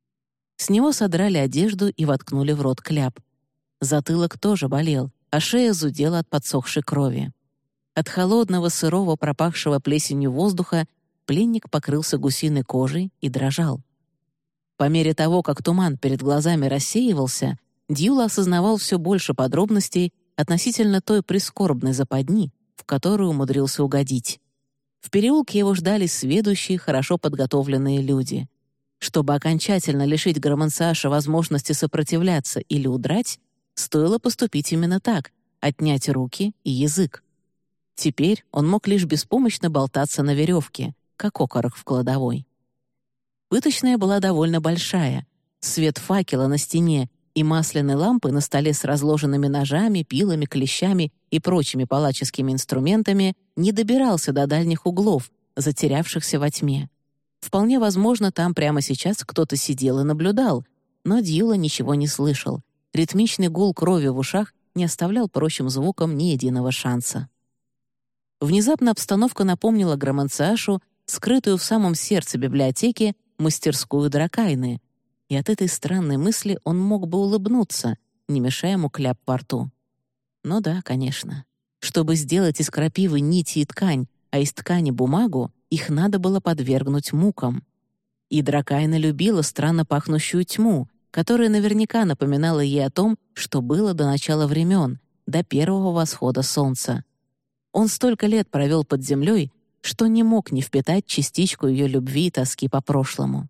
С него содрали одежду и воткнули в рот кляп. Затылок тоже болел, а шея зудела от подсохшей крови. От холодного, сырого, пропахшего плесенью воздуха пленник покрылся гусиной кожей и дрожал. По мере того, как туман перед глазами рассеивался, Дьюла осознавал все больше подробностей относительно той прискорбной западни, в которую умудрился угодить. В переулке его ждали сведущие, хорошо подготовленные люди. Чтобы окончательно лишить Громансааша возможности сопротивляться или удрать, стоило поступить именно так — отнять руки и язык. Теперь он мог лишь беспомощно болтаться на веревке, как окорок в кладовой. Пыточная была довольно большая. Свет факела на стене и масляной лампы на столе с разложенными ножами, пилами, клещами и прочими палаческими инструментами не добирался до дальних углов, затерявшихся во тьме. Вполне возможно, там прямо сейчас кто-то сидел и наблюдал, но Дьюла ничего не слышал. Ритмичный гул крови в ушах не оставлял прочим звукам ни единого шанса. Внезапно обстановка напомнила Громансаашу скрытую в самом сердце библиотеки мастерскую Дракайны, и от этой странной мысли он мог бы улыбнуться, не мешая ему кляп во рту. Ну да, конечно. Чтобы сделать из крапивы нити и ткань, а из ткани бумагу, их надо было подвергнуть мукам. И Дракайна любила странно пахнущую тьму, которая наверняка напоминала ей о том, что было до начала времен, до первого восхода солнца. Он столько лет провел под землей, что не мог не впитать частичку ее любви и тоски по прошлому.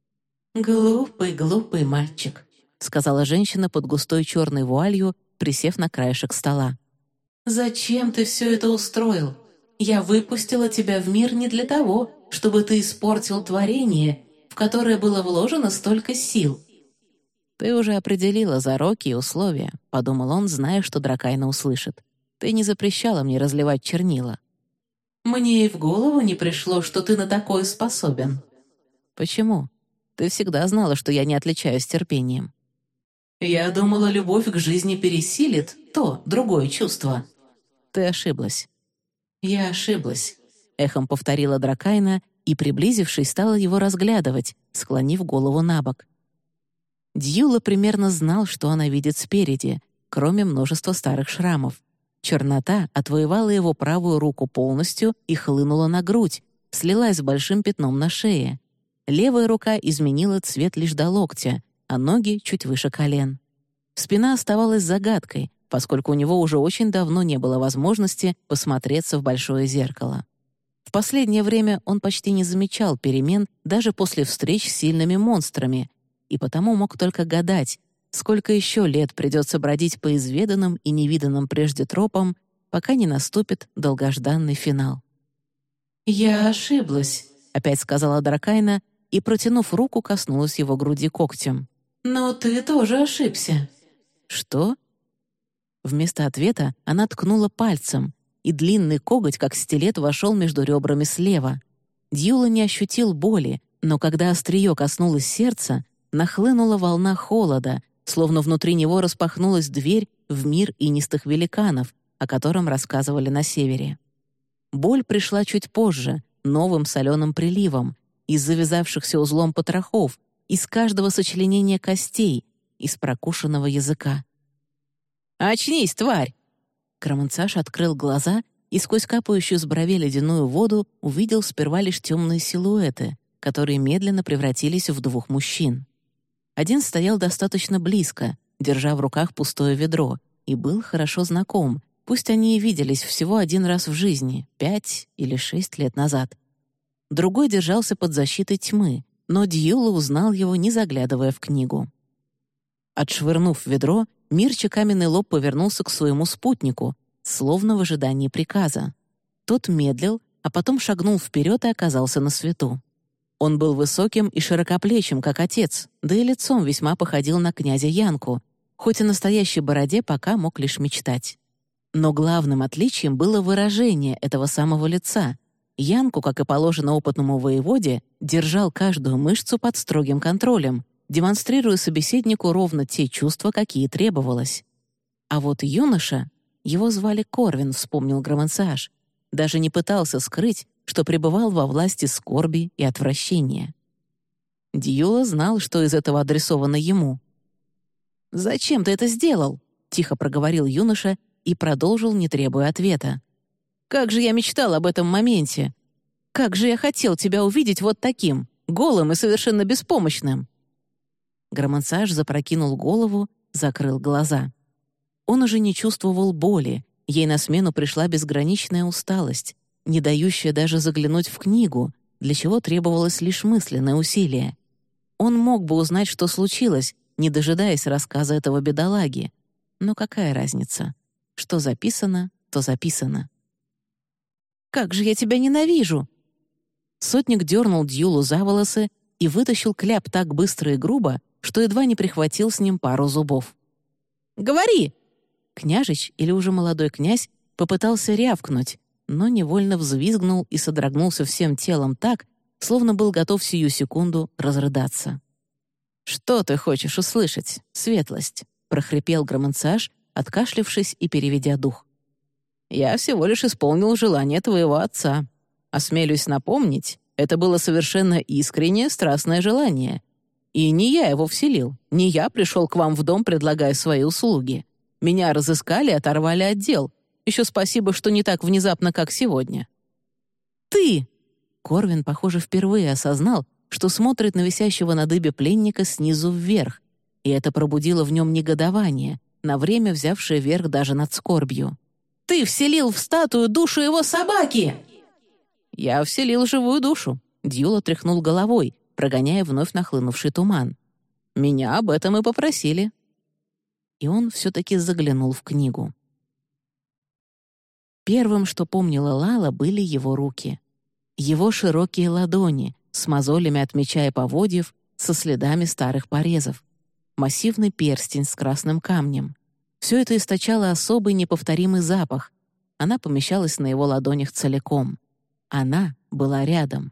«Глупый, глупый мальчик», — сказала женщина под густой черной вуалью, присев на краешек стола. «Зачем ты все это устроил? Я выпустила тебя в мир не для того, чтобы ты испортил творение, в которое было вложено столько сил». «Ты уже определила зароки и условия», — подумал он, зная, что Дракайна услышит. «Ты не запрещала мне разливать чернила». «Мне и в голову не пришло, что ты на такое способен». «Почему? Ты всегда знала, что я не отличаюсь терпением». «Я думала, любовь к жизни пересилит то, другое чувство». «Ты ошиблась». «Я ошиблась», — эхом повторила Дракайна и, приблизившись, стала его разглядывать, склонив голову на бок. Дьюла примерно знал, что она видит спереди, кроме множества старых шрамов. Чернота отвоевала его правую руку полностью и хлынула на грудь, слилась с большим пятном на шее. Левая рука изменила цвет лишь до локтя, а ноги чуть выше колен. Спина оставалась загадкой, поскольку у него уже очень давно не было возможности посмотреться в большое зеркало. В последнее время он почти не замечал перемен даже после встреч с сильными монстрами, и потому мог только гадать, сколько еще лет придется бродить по изведанным и невиданным прежде тропам, пока не наступит долгожданный финал. «Я ошиблась», — опять сказала Дракайна, и, протянув руку, коснулась его груди когтем. «Но ты тоже ошибся». «Что?» Вместо ответа она ткнула пальцем, и длинный коготь, как стилет, вошел между ребрами слева. Дьюла не ощутил боли, но когда острие коснулось сердца, нахлынула волна холода, словно внутри него распахнулась дверь в мир инистых великанов, о котором рассказывали на севере. Боль пришла чуть позже, новым соленым приливом, из завязавшихся узлом потрохов, из каждого сочленения костей, из прокушенного языка. «Очнись, тварь!» Громансааш открыл глаза и сквозь капающую с бровей ледяную воду увидел сперва лишь темные силуэты, которые медленно превратились в двух мужчин. Один стоял достаточно близко, держа в руках пустое ведро, и был хорошо знаком, Пусть они и виделись всего один раз в жизни, 5 или 6 лет назад. Другой держался под защитой тьмы, но Дьюла узнал его, не заглядывая в книгу. Отшвырнув ведро, Мирча каменный лоб повернулся к своему спутнику, словно в ожидании приказа. Тот медлил, а потом шагнул вперед и оказался на свету. Он был высоким и широкоплечим, как отец, да и лицом весьма походил на князя Янку, хоть и настоящей бороде пока мог лишь мечтать. Но главным отличием было выражение этого самого лица. Янку, как и положено опытному воеводе, держал каждую мышцу под строгим контролем, демонстрируя собеседнику ровно те чувства, какие требовалось. А вот юноша, его звали Корвин, вспомнил Громансааж, даже не пытался скрыть, что пребывал во власти скорби и отвращения. Дьюла знал, что из этого адресовано ему. «Зачем ты это сделал?» — тихо проговорил юноша и продолжил, не требуя ответа. «Как же я мечтал об этом моменте! Как же я хотел тебя увидеть вот таким, голым и совершенно беспомощным!» Громансааж запрокинул голову, закрыл глаза. Он уже не чувствовал боли, ей на смену пришла безграничная усталость, не дающая даже заглянуть в книгу, для чего требовалось лишь мысленное усилие. Он мог бы узнать, что случилось, не дожидаясь рассказа этого бедолаги. Но какая разница? Что записано, то записано. «Как же я тебя ненавижу!» Сотник дернул Дьюлу за волосы и вытащил кляп так быстро и грубо, что едва не прихватил с ним пару зубов. «Говори!» Княжич, или уже молодой князь, попытался рявкнуть, но невольно взвизгнул и содрогнулся всем телом так, словно был готов сию секунду разрыдаться. «Что ты хочешь услышать, светлость?» — прохрипел Громансааж, откашлявшись и переведя дух. «Я всего лишь исполнил желание твоего отца. Осмелюсь напомнить, это было совершенно искреннее, страстное желание. И не я его вселил, не я пришел к вам в дом, предлагая свои услуги. Меня разыскали и оторвали от дел. Еще спасибо, что не так внезапно, как сегодня». «Ты!» Корвин, похоже, впервые осознал, что смотрит на висящего на дыбе пленника снизу вверх, и это пробудило в нем негодование, на время взявшее верх даже над скорбью. «Ты вселил в статую душу его собаки!» «Я вселил живую душу», — Дьюла тряхнул головой, прогоняя вновь нахлынувший туман. «Меня об этом и попросили». И он все-таки заглянул в книгу. Первым, что помнила Лала, были его руки. Его широкие ладони, с мозолями от меча и поводьев, со следами старых порезов. Массивный перстень с красным камнем. Все это источало особый неповторимый запах. Она помещалась на его ладонях целиком. Она была рядом.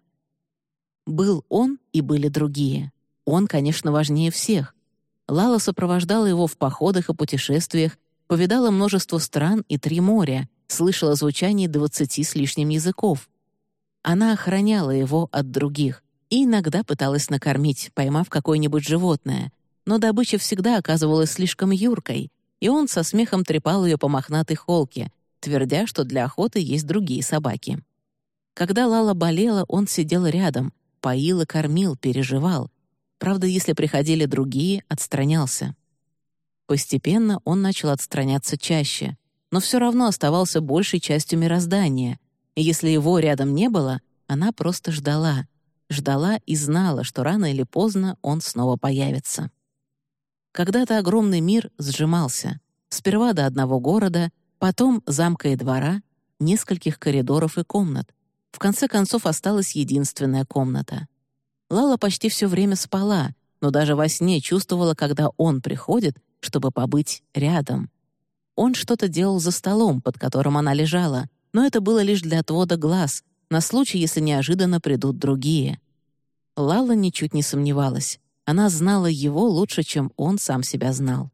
Был он, и были другие. Он, конечно, важнее всех. Лала сопровождала его в походах и путешествиях, повидала множество стран и 3 моря, слышала звучание 20 с лишним языков. Она охраняла его от других и иногда пыталась накормить, поймав какое-нибудь животное, но добыча всегда оказывалась слишком юркой, и он со смехом трепал ее по мохнатой холке, твердя, что для охоты есть другие собаки. Когда Лала болела, он сидел рядом, поил и кормил, переживал. Правда, если приходили другие, отстранялся. Постепенно он начал отстраняться чаще, но все равно оставался большей частью мироздания, и если его рядом не было, она просто ждала. Ждала и знала, что рано или поздно он снова появится. Когда-то огромный мир сжимался. Сперва до одного города, потом замка и двора, нескольких коридоров и комнат. В конце концов осталась единственная комната. Лала почти все время спала, но даже во сне чувствовала, когда он приходит, чтобы побыть рядом. Он что-то делал за столом, под которым она лежала, но это было лишь для отвода глаз, на случай, если неожиданно придут другие. Лала ничуть не сомневалась. Она знала его лучше, чем он сам себя знал.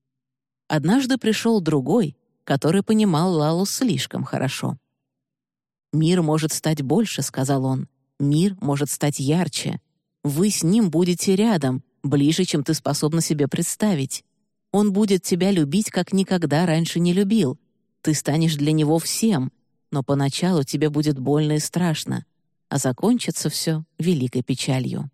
Однажды пришел другой, который понимал Лалу слишком хорошо. «Мир может стать больше», — сказал он. «Мир может стать ярче. Вы с ним будете рядом, ближе, чем ты способна себе представить. Он будет тебя любить, как никогда раньше не любил. Ты станешь для него всем, но поначалу тебе будет больно и страшно, а закончится все великой печалью».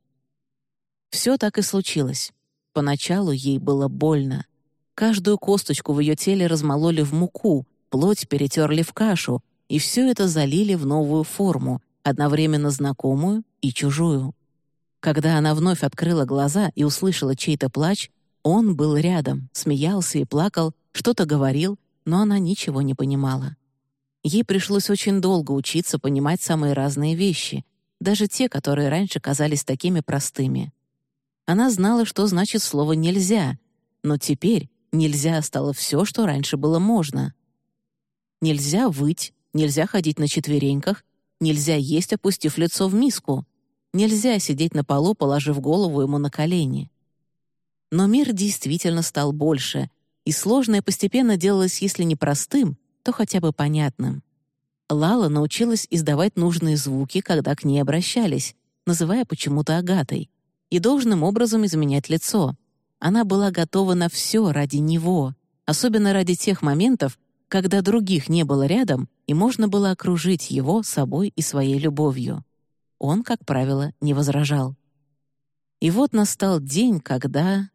Все так и случилось. Поначалу ей было больно. Каждую косточку в ее теле размололи в муку, плоть перетерли в кашу, и все это залили в новую форму, одновременно знакомую и чужую. Когда она вновь открыла глаза и услышала чей-то плач, он был рядом, смеялся и плакал, что-то говорил, но она ничего не понимала. Ей пришлось очень долго учиться понимать самые разные вещи, даже те, которые раньше казались такими простыми. Она знала, что значит слово «нельзя», но теперь «нельзя» стало все, что раньше было можно. Нельзя выть, нельзя ходить на четвереньках, нельзя есть, опустив лицо в миску, нельзя сидеть на полу, положив голову ему на колени. Но мир действительно стал больше, и сложное постепенно делалось, если не простым, то хотя бы понятным. Лала научилась издавать нужные звуки, когда к ней обращались, называя почему-то Агатой, и должным образом изменять лицо. Она была готова на все ради него, особенно ради тех моментов, когда других не было рядом, и можно было окружить его собой и своей любовью. Он, как правило, не возражал. И вот настал день, когда...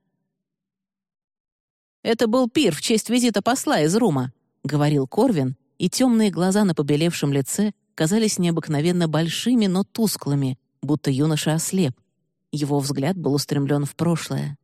«Это был пир в честь визита посла из Рума», — говорил Корвин, и темные глаза на побелевшем лице казались необыкновенно большими, но тусклыми, будто юноша ослеп. Его взгляд был устремлен в прошлое.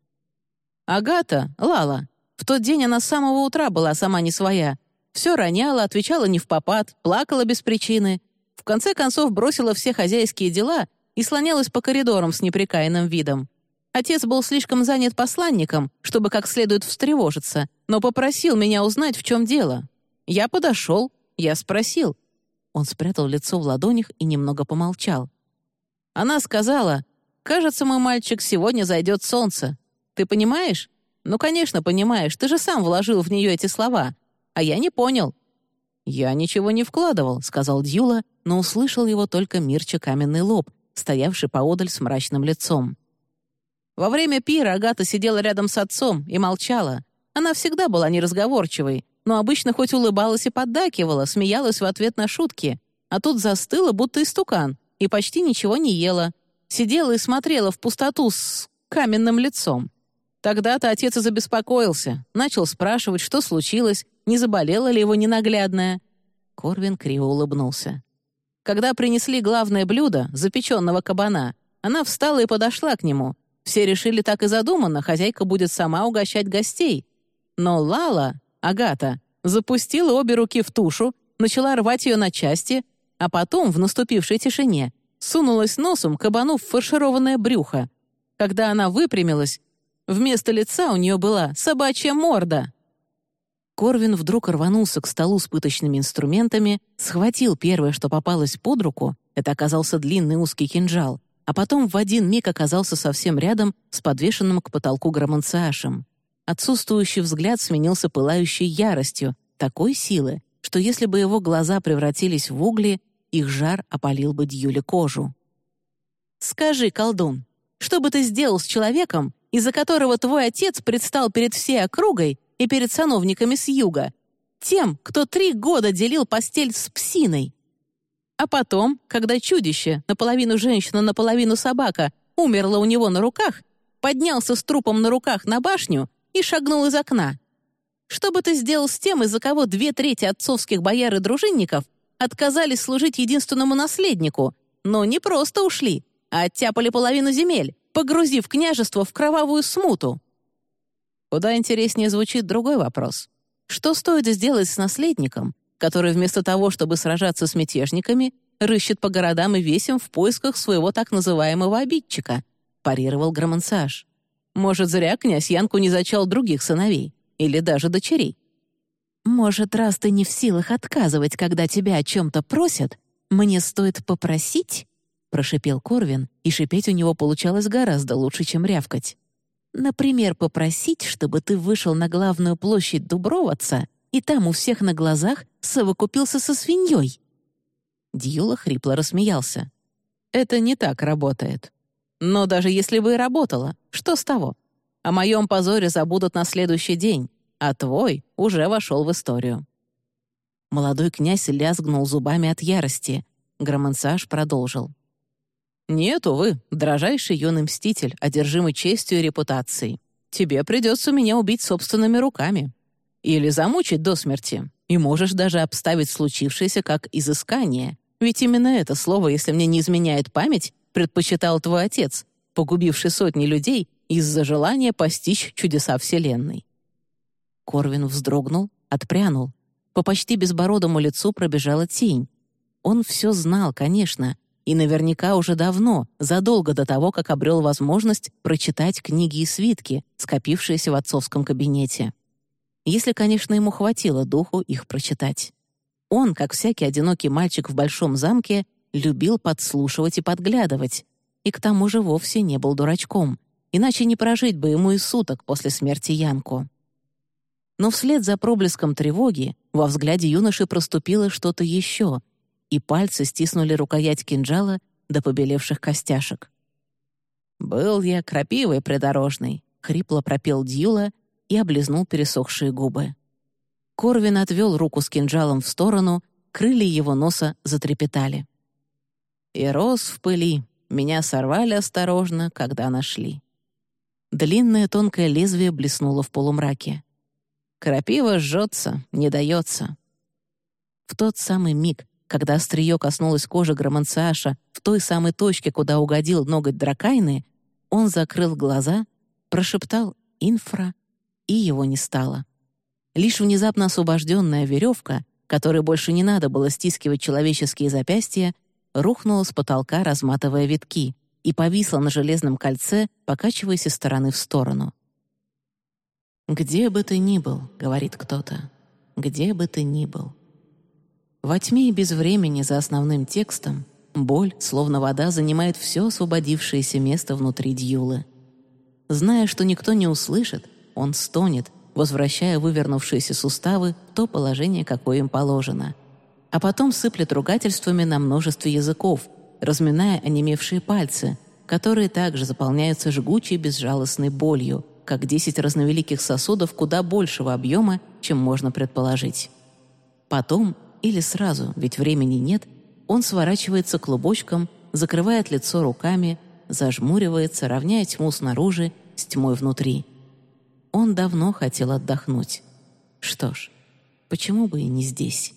«Агата, Лала, в тот день она с самого утра была сама не своя. Все роняла, отвечала не впопад, плакала без причины. В конце концов бросила все хозяйские дела и слонялась по коридорам с непрекаянным видом. Отец был слишком занят посланником, чтобы как следует встревожиться, но попросил меня узнать, в чем дело. Я подошел, я спросил». Он спрятал лицо в ладонях и немного помолчал. Она сказала: «Кажется, мой мальчик, сегодня зайдет солнце. Ты понимаешь? Ну, конечно, понимаешь, ты же сам вложил в нее эти слова. А я не понял». «Я ничего не вкладывал», — сказал Дьюла, но услышал его только Мирча Каменный Лоб, стоявший поодаль с мрачным лицом. Во время пира Агата сидела рядом с отцом и молчала. Она всегда была неразговорчивой, но обычно хоть улыбалась и поддакивала, смеялась в ответ на шутки, а тут застыла, будто истукан, и почти ничего не ела. Сидела и смотрела в пустоту с каменным лицом. Тогда-то отец и забеспокоился, начал спрашивать, что случилось, не заболела ли его ненаглядная. Корвин криво улыбнулся. Когда принесли главное блюдо, запеченного кабана, она встала и подошла к нему. Все решили, так и задумано, хозяйка будет сама угощать гостей. Но Лала, Агата, запустила обе руки в тушу, начала рвать ее на части, а потом, в наступившей тишине, сунулась носом кабану в фаршированное брюхо. Когда она выпрямилась, вместо лица у нее была собачья морда. Корвин вдруг рванулся к столу с пыточными инструментами, схватил первое, что попалось под руку, это оказался длинный узкий кинжал, а потом в один миг оказался совсем рядом с подвешенным к потолку громанциашем. Отсутствующий взгляд сменился пылающей яростью, такой силы, что если бы его глаза превратились в угли, их жар опалил бы Дьюле кожу. «Скажи, колдун, что бы ты сделал с человеком, из-за которого твой отец предстал перед всей округой и перед сановниками с юга, тем, кто 3 года делил постель с псиной? А потом, когда чудище, наполовину женщина, наполовину собака, умерло у него на руках, поднялся с трупом на руках на башню и шагнул из окна. Что бы ты сделал с тем, из-за кого 2/3 отцовских бояр и дружинников отказались служить единственному наследнику, но не просто ушли, а оттяпали половину земель, погрузив княжество в кровавую смуту?» Куда интереснее звучит другой вопрос. Что стоит сделать с наследником, который вместо того, чтобы сражаться с мятежниками, рыщет по городам и весям в поисках своего так называемого обидчика? Парировал Громансаж. Может, зря князь Янку не зачал других сыновей или даже дочерей. «Может, раз ты не в силах отказывать, когда тебя о чем-то просят, мне стоит попросить?» — прошипел Корвин, и шипеть у него получалось гораздо лучше, чем рявкать. «Например, попросить, чтобы ты вышел на главную площадь Дуброваца и там у всех на глазах совокупился со свиньей». Дьюла хрипло рассмеялся. «Это не так работает. Но даже если бы и работало, что с того? О моем позоре забудут на следующий день, а твой уже вошел в историю». Молодой князь лязгнул зубами от ярости. Громансаж продолжил. «Нет, увы, дрожайший юный мститель, одержимый честью и репутацией. Тебе придется меня убить собственными руками. Или замучить до смерти, И можешь даже обставить случившееся как изыскание, ведь именно это слово, если мне не изменяет память, предпочитал твой отец, погубивший сотни людей из-за желания постичь чудеса Вселенной». Корвин вздрогнул, отпрянул. По почти безбородому лицу пробежала тень. Он все знал, конечно, и наверняка уже давно, задолго до того, как обрел возможность прочитать книги и свитки, скопившиеся в отцовском кабинете. Если, конечно, ему хватило духу их прочитать. Он, как всякий одинокий мальчик в большом замке, любил подслушивать и подглядывать, и к тому же вовсе не был дурачком, иначе не прожить бы ему и суток после смерти Янко. Но вслед за проблеском тревоги во взгляде юноши проступило что-то еще, и пальцы стиснули рукоять кинжала до побелевших костяшек. «Был я крапивой придорожной», — хрипло пропел Дьюла и облизнул пересохшие губы. Корвин отвел руку с кинжалом в сторону, крылья его носа затрепетали. «И рос в пыли, меня сорвали осторожно, когда нашли». Длинное тонкое лезвие блеснуло в полумраке. «Крапива жжется, не дается». В тот самый миг, когда острие коснулось кожи Громанциаша в той самой точке, куда угодил ноготь Дракайны, он закрыл глаза, прошептал «инфра», и его не стало. Лишь внезапно освобожденная веревка, которой больше не надо было стискивать человеческие запястья, рухнула с потолка, разматывая витки, и повисла на железном кольце, покачиваясь из стороны в сторону. «Где бы ты ни был, — говорит кто-то, — где бы ты ни был». Во тьме и без времени за основным текстом боль, словно вода, занимает все освободившееся место внутри Дьюлы. Зная, что никто не услышит, он стонет, возвращая вывернувшиеся суставы в то положение, какое им положено, а потом сыплет ругательствами на множестве языков, разминая онемевшие пальцы, которые также заполняются жгучей безжалостной болью, как 10 разновеликих сосудов куда большего объема, чем можно предположить. Потом, или сразу, ведь времени нет, он сворачивается клубочком, закрывает лицо руками, зажмуривается, равняя тьму снаружи с тьмой внутри. Он давно хотел отдохнуть. Что ж, почему бы и не здесь?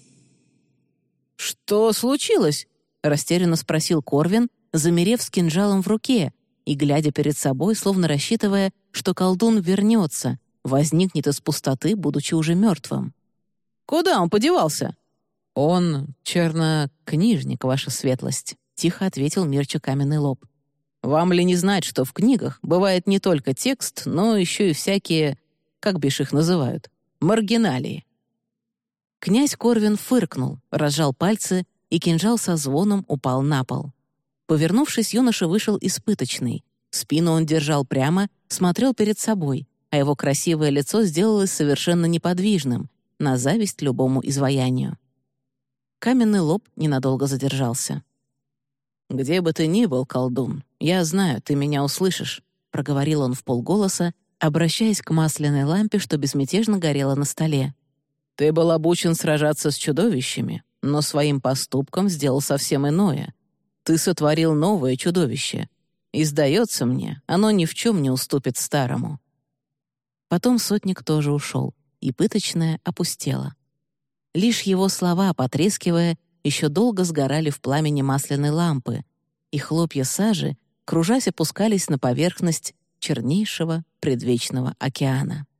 «Что случилось?» — растерянно спросил Корвин, замерев с кинжалом в руке и глядя перед собой, словно рассчитывая, что колдун вернется, возникнет из пустоты, будучи уже мертвым. «Куда он подевался?» «Он чернокнижник, ваша светлость», — тихо ответил Мирча Каменный Лоб. «Вам ли не знать, что в книгах бывает не только текст, но еще и всякие, как бишь их называют, маргиналии?» Князь Корвин фыркнул, разжал пальцы, и кинжал со звоном упал на пол. Повернувшись, юноша вышел испыточный. Спину он держал прямо, смотрел перед собой, а его красивое лицо сделалось совершенно неподвижным, на зависть любому изваянию. Каменный Лоб ненадолго задержался. «Где бы ты ни был, колдун, я знаю, ты меня услышишь», — проговорил он вполголоса, обращаясь к масляной лампе, что безмятежно горела на столе. «Ты был обучен сражаться с чудовищами, но своим поступком сделал совсем иное. Ты сотворил новое чудовище, и, сдается мне, оно ни в чем не уступит старому». Потом сотник тоже ушел, и пыточная опустела. Лишь его слова, потрескивая, еще долго сгорали в пламени масляной лампы, и хлопья сажи, кружась, опускались на поверхность чернейшего предвечного океана.